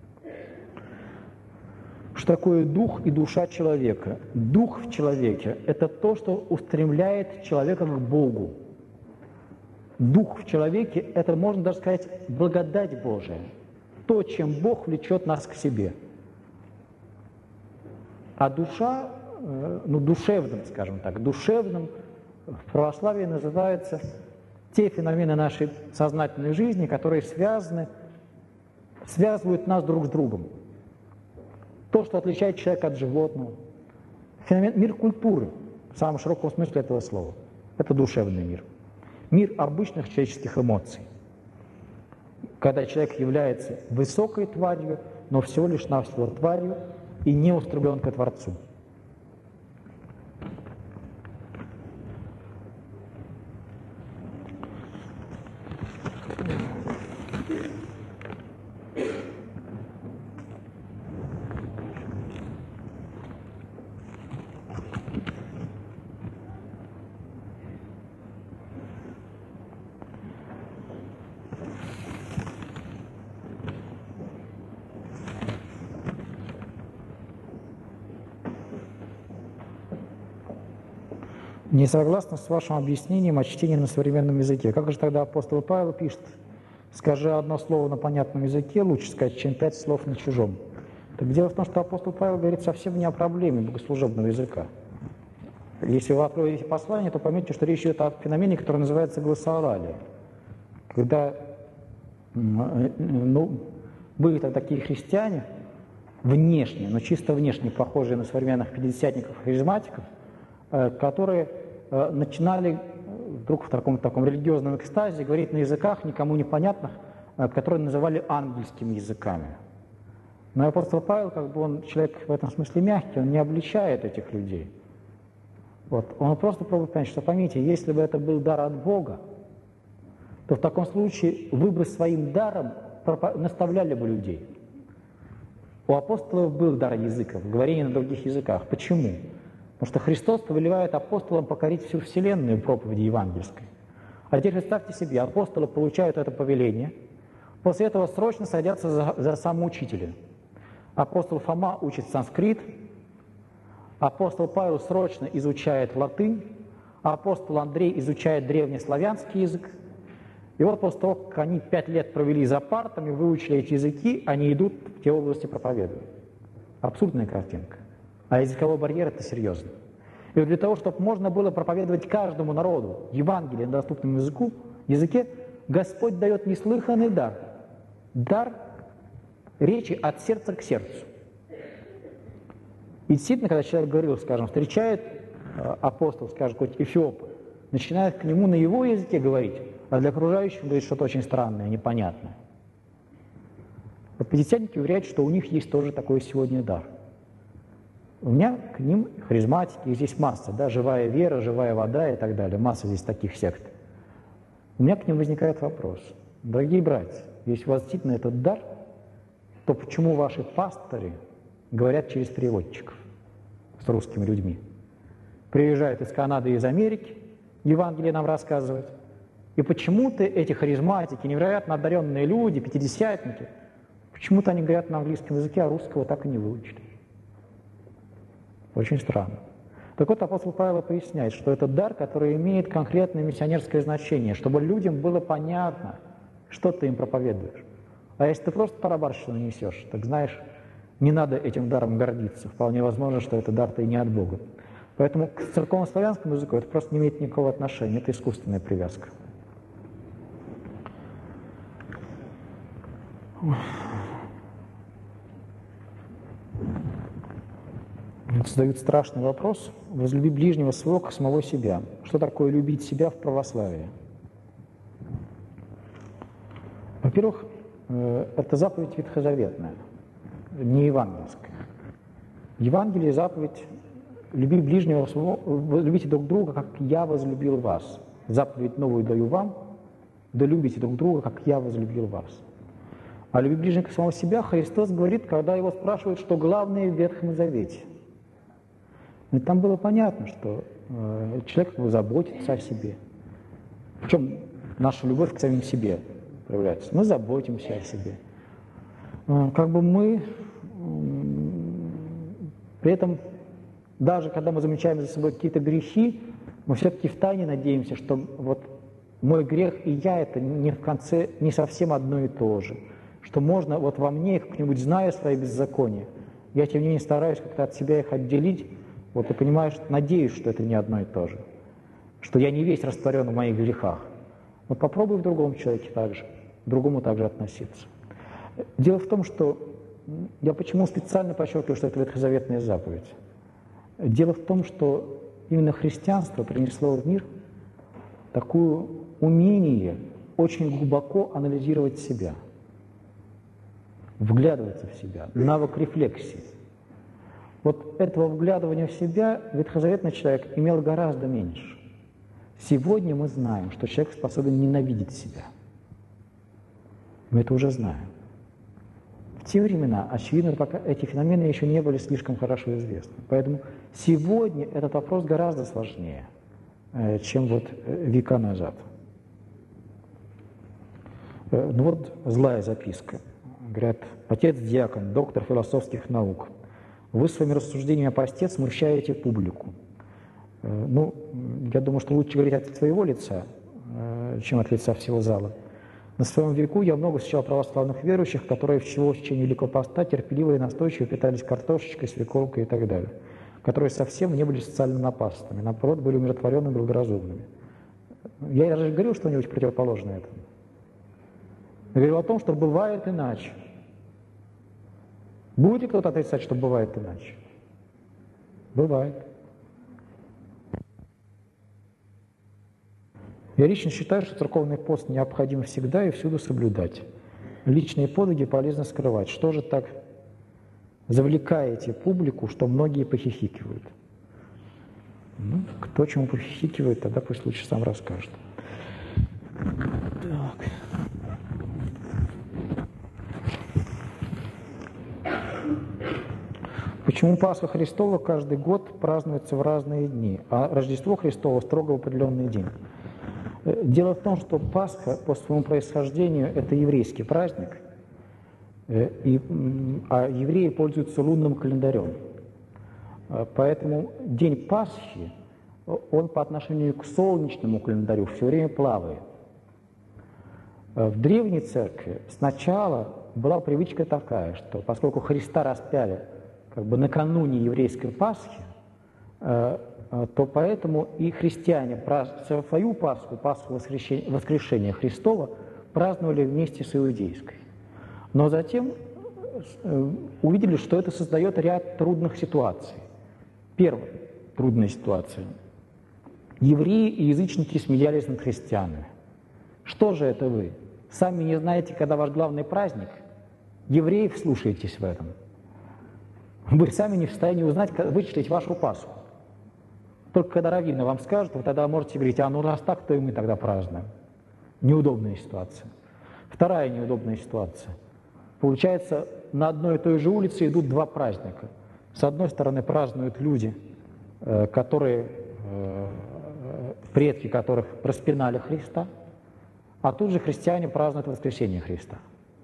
Что такое дух и душа человека? Дух в человеке – это то, что устремляет человека к Богу. Дух в человеке – это, можно даже сказать, благодать Божия. То, чем Бог влечет нас к себе. А душа, душевным, скажем так, душевным в православии называются те феномены нашей сознательной жизни, которые связывают нас друг с другом. То, что отличает человека от животного. Мир культуры, в самом широком смысле этого слова. Это душевный мир. Мир обычных человеческих эмоций. Когда человек является высокой тварью, но всего лишь навсего тварью и не устремлен ко Творцу. Не согласна с вашим объяснением о чтении на современном языке. Как же тогда апостол Павел пишет: «Скажи одно слово на понятном языке, лучше сказать, чем 5 слов на чужом». Так дело в том, что апостол Павел говорит совсем не о проблеме богослужебного языка. Если вы откроете послание, то поймете, что речь идет о феномене, который называется глоссолалия. Когда были такие христиане, внешне, но чисто внешне похожие на современных пятидесятников и харизматиков, которые начинали вдруг в таком религиозном экстазе говорить на языках никому непонятных, которые называли ангельскими языками. Но апостол Павел, он человек в этом смысле мягкий, он не обличает этих людей. Вот. Он просто пробует понять, что, поймите, если бы это был дар от Бога, то в таком случае вы бы своим даром наставляли бы людей. У апостолов был дар языков, говорение на других языках. Почему? Потому что Христос повелевает апостолам покорить всю вселенную проповеди евангельской. А теперь представьте себе, апостолы получают это повеление, после этого срочно садятся за самоучителя. Апостол Фома учит санскрит, апостол Павел срочно изучает латынь, апостол Андрей изучает древнеславянский язык, И вот после того, как они 5 лет провели за партами, выучили эти языки, они идут в те области проповедовать. Абсурдная картинка. А языковой барьер – это серьезно. И вот для того, чтобы можно было проповедовать каждому народу Евангелие на доступном языке, Господь дает неслыханный дар. Дар речи от сердца к сердцу. И действительно, когда человек говорил, скажем, встречает апостол, скажем, какой-то эфиоп, начинает к нему на его языке говорить, а для окружающих говорит что-то очень странное, непонятное. Вот пятидесятники уверяют, что у них есть тоже такой сегодня дар. У меня к ним харизматики, их здесь масса, да, живая вера, живая вода и так далее, масса здесь таких сект. У меня к ним возникает вопрос. Дорогие братья, если у вас действительно этот дар, то почему ваши пасторы говорят через переводчиков с русскими людьми? Приезжают из Канады и из Америки, Евангелие нам рассказывают. И почему-то эти харизматики, невероятно одаренные люди, пятидесятники, почему-то они говорят на английском языке, а русского так и не выучили. Очень странно. Так вот, апостол Павел поясняет, что это дар, который имеет конкретное миссионерское значение, чтобы людям было понятно, что ты им проповедуешь. А если ты просто тарабарщину несешь, так знаешь, не надо этим даром гордиться. Вполне возможно, что это дар-то и не от Бога. Поэтому к церковно-славянскому языку это просто не имеет никакого отношения, это искусственная привязка. Задают страшный вопрос: возлюби ближнего своего, как самого себя. Что такое любить себя в православии? Во-первых, это заповедь ветхозаветная, не евангельская. В Евангелии заповедь «люби ближнего своего, любите друг друга, как я возлюбил вас». Заповедь новую даю вам, да любите друг друга, как я возлюбил вас. А «люби ближнего, как самого себя» Христос говорит, когда его спрашивают, что главное в Ветхом Завете. И там было понятно, что человек заботится о себе. Причем наша любовь к самим себе проявляется. Мы заботимся о себе. Как бы мы при этом, даже когда мы замечаем за собой какие-то грехи, мы все-таки втайне надеемся, что вот мой грех и я это не в конце, не совсем одно и то же. Что можно вот во мне, как-нибудь зная свои беззакония, я тем не менее стараюсь как-то от себя их отделить. Вот ты понимаешь, надеюсь, что это не одно и то же, что я не весь растворен в моих грехах. Вот попробуй в другом человеке также, к другому также относиться. Дело в том, что я почему специально подчеркиваю, что это ветхозаветная заповедь. Дело в том, что именно христианство принесло в мир такое умение очень глубоко анализировать себя, вглядываться в себя, навык рефлексии. Вот этого вглядывания в себя ветхозаветный человек имел гораздо меньше. Сегодня мы знаем, что человек способен ненавидеть себя. Мы это уже знаем. В те времена, очевидно, пока эти феномены еще не были слишком хорошо известны. Поэтому сегодня этот вопрос гораздо сложнее, чем вот века назад. Ну вот злая записка. Говорят: отец-диакон, доктор философских наук, вы своими рассуждениями о посте смущаете публику. Ну, я думаю, что лучше говорить от своего лица, чем от лица всего зала. На своем веку я много встречал православных верующих, которые в течение Великого Поста терпеливо и настойчиво питались картошечкой, свеколкой и так далее, которые совсем не были социально опасными, наоборот, были умиротворенными, благоразумными. Я даже говорил что-нибудь противоположное этому. Я говорил о том, что бывает иначе. Будет ли кто-то отрицать, что бывает иначе? Бывает. Я лично считаю, что церковный пост необходимо всегда и всюду соблюдать. Личные подвиги полезно скрывать. Что же так завлекаете публику, что многие похихикивают? Ну, кто чему похихикивает, тогда пусть лучше сам расскажет. Так. Почему Пасха Христова каждый год празднуется в разные дни, а Рождество Христово строго в определенный день? Дело в том, что Пасха по своему происхождению – это еврейский праздник, а евреи пользуются лунным календарем. Поэтому день Пасхи, он по отношению к солнечному календарю все время плавает. В древней церкви сначала была привычка такая, что поскольку Христа распяли как бы накануне еврейской Пасхи, то поэтому и христиане свою Пасху, Пасху воскрешения Христова, праздновали вместе с иудейской. Но затем увидели, что это создает ряд трудных ситуаций. Первая трудная ситуация. Евреи и язычники смеялись над христианами. Что же это вы? Сами не знаете, когда ваш главный праздник? Евреев слушаетесь в этом. Вы сами не в состоянии узнать, вычислить вашу Пасху. Только когда раввины вам скажут, вы тогда можете говорить: а ну раз так, то и мы тогда празднуем. Неудобная ситуация. Вторая неудобная ситуация. Получается, на одной и той же улице идут два праздника. С одной стороны празднуют люди, предки которых распинали Христа, а тут же христиане празднуют воскресение Христа.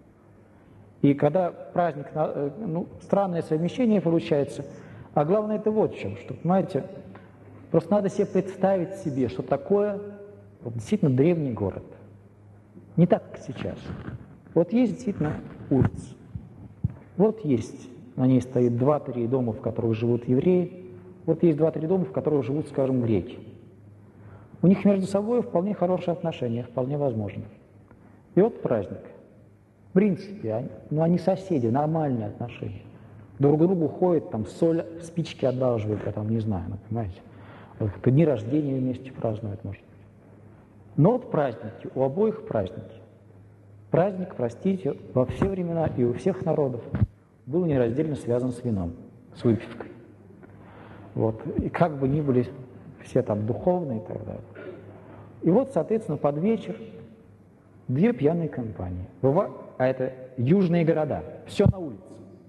И когда праздник, странное совмещение получается, а главное это вот в чем, что, понимаете, просто надо себе представить себе, что такое действительно древний город. Не так, как сейчас. Вот есть действительно улица. Вот есть, на ней стоит 2-3 дома, в которых живут евреи. Вот есть 2-3 дома, в которых живут, скажем, греки. У них между собой вполне хорошие отношения, вполне возможно. И вот праздник. В принципе, они соседи, нормальные отношения. Друг к другу ходят, там соль, спички одалживают, я там не знаю, понимаете. Вот как-то дни рождения вместе празднуют, может быть. Но вот праздники, у обоих праздники. Праздник, простите, во все времена и у всех народов был нераздельно связан с вином, с выпивкой. Вот. И как бы ни были все там духовные и так далее. И вот, соответственно, под вечер две пьяные компании. А это южные города, все на улице.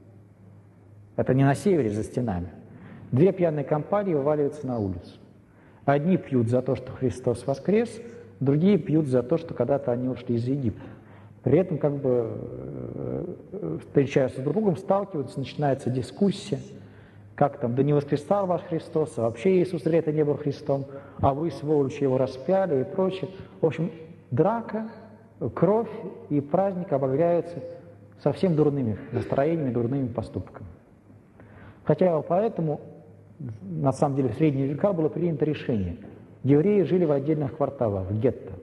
Это не на севере за стенами. Две пьяные компании вываливаются на улицу. Одни пьют за то, что Христос воскрес, другие пьют за то, что когда-то они ушли из Египта. При этом как бы встречаются друг с другом, сталкиваются, начинается дискуссия, как там, да не воскресал ваш Христос, а вообще Иисус это не был Христом, а вы, сволочи, его распяли и прочее. В общем, драка, кровь и праздник обогряются совсем дурными настроениями, дурными поступками. Хотя поэтому, на самом деле, в средние века было принято решение. Евреи жили в отдельных кварталах, в гетто.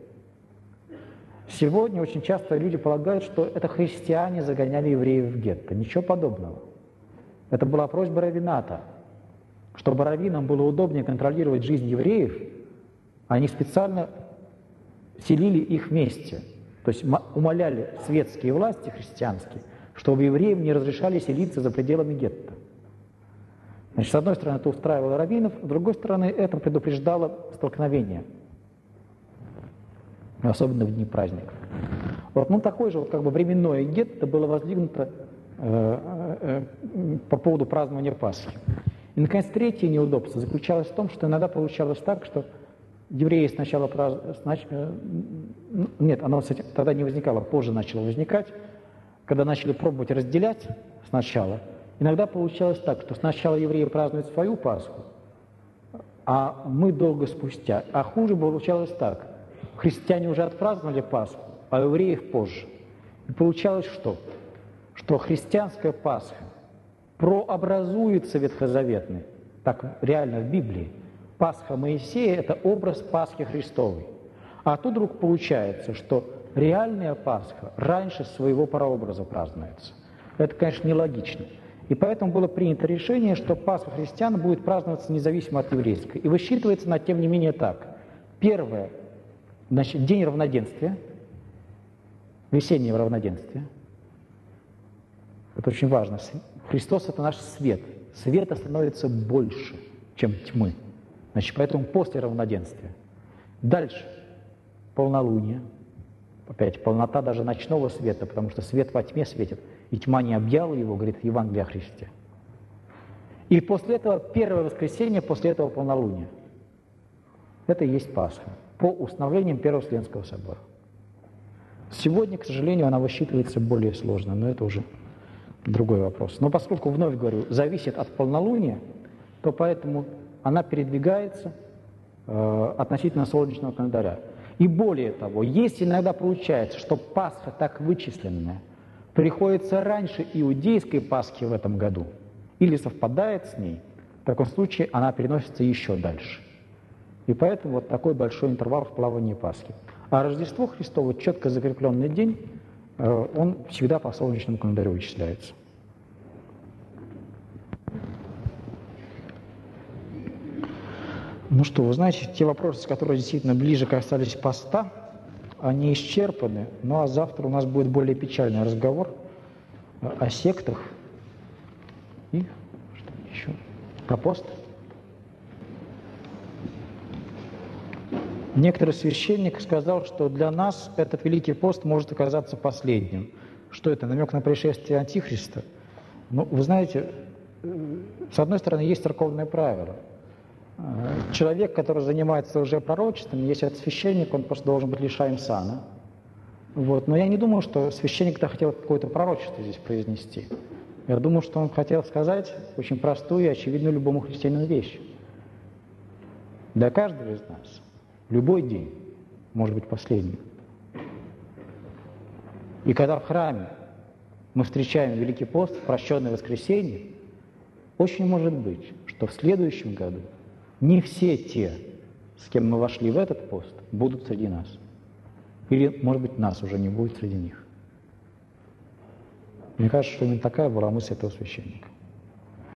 Сегодня очень часто люди полагают, что это христиане загоняли евреев в гетто. Ничего подобного. Это была просьба раввината. Чтобы раввинам было удобнее контролировать жизнь евреев, они специально селили их вместе. То есть умоляли светские власти христианские, чтобы евреям не разрешали селиться за пределами гетто. Значит, с одной стороны, это устраивало раввинов, с другой стороны, это предупреждало столкновение, особенно в дни праздников. Вот, такое же как бы временное гетто было воздвигнуто по поводу празднования Пасхи. И, наконец, третье неудобство заключалось в том, что иногда получалось так, что евреи сначала нет, оно тогда не возникало, позже начало возникать, когда начали пробовать разделять сначала. Иногда получалось так, что сначала евреи празднуют свою Пасху, а мы долго спустя. А хуже получалось так. Христиане уже отпраздновали Пасху, а евреев позже. И получалось что? Что христианская Пасха прообразуется ветхозаветной. Так реально в Библии. Пасха Моисея – это образ Пасхи Христовой. А тут вдруг получается, что реальная Пасха раньше своего прообраза празднуется. Это, конечно, нелогично. И поэтому было принято решение, что Пасха христиан будет праздноваться независимо от еврейской. И высчитывается она, тем не менее, так. Первое, значит, день равноденствия, весеннее равноденствие. Это очень важно. Христос – это наш свет. Света становится больше, чем тьмы. Значит, поэтому после равноденствия. Дальше полнолуние. Опять полнота даже ночного света, потому что свет во тьме светит. И тьма не объяла его, говорит Евангелие о Христе. И после этого первое воскресенье, после этого полнолуния. Это и есть Пасха. По установлениям Первого Вселенского собора. Сегодня, к сожалению, она высчитывается более сложно, но это уже другой вопрос. Но поскольку, вновь говорю, зависит от полнолуния, то поэтому она передвигается относительно солнечного календаря. И более того, если иногда получается, что Пасха так вычисленная приходится раньше иудейской Пасхи в этом году или совпадает с ней, в таком случае она переносится еще дальше. И поэтому вот такой большой интервал в плавании Пасхи. А Рождество Христово, четко закрепленный день, он всегда по солнечному календарю вычисляется. Ну что, вы знаете, те вопросы, которые действительно ближе касались поста, они исчерпаны. Ну а завтра у нас будет более печальный разговор о сектах и что еще? Про пост. Некоторый священник сказал, что для нас этот Великий пост может оказаться последним. Что это, намек на пришествие Антихриста? Ну, вы знаете, с одной стороны, есть церковное правило. Человек, который занимается уже пророчеством, если это священник, он просто должен быть лишаем сана. Вот. Но я не думаю, что священник-то хотел какое-то пророчество здесь произнести. Я думаю, что он хотел сказать очень простую и очевидную любому христианину вещь. Для каждого из нас любой день может быть последним. И когда в храме мы встречаем Великий пост, прощенное воскресенье, очень может быть, что в следующем году не все те, с кем мы вошли в этот пост, будут среди нас. Или, может быть, нас уже не будет среди них. Мне кажется, что именно такая была мысль этого священника.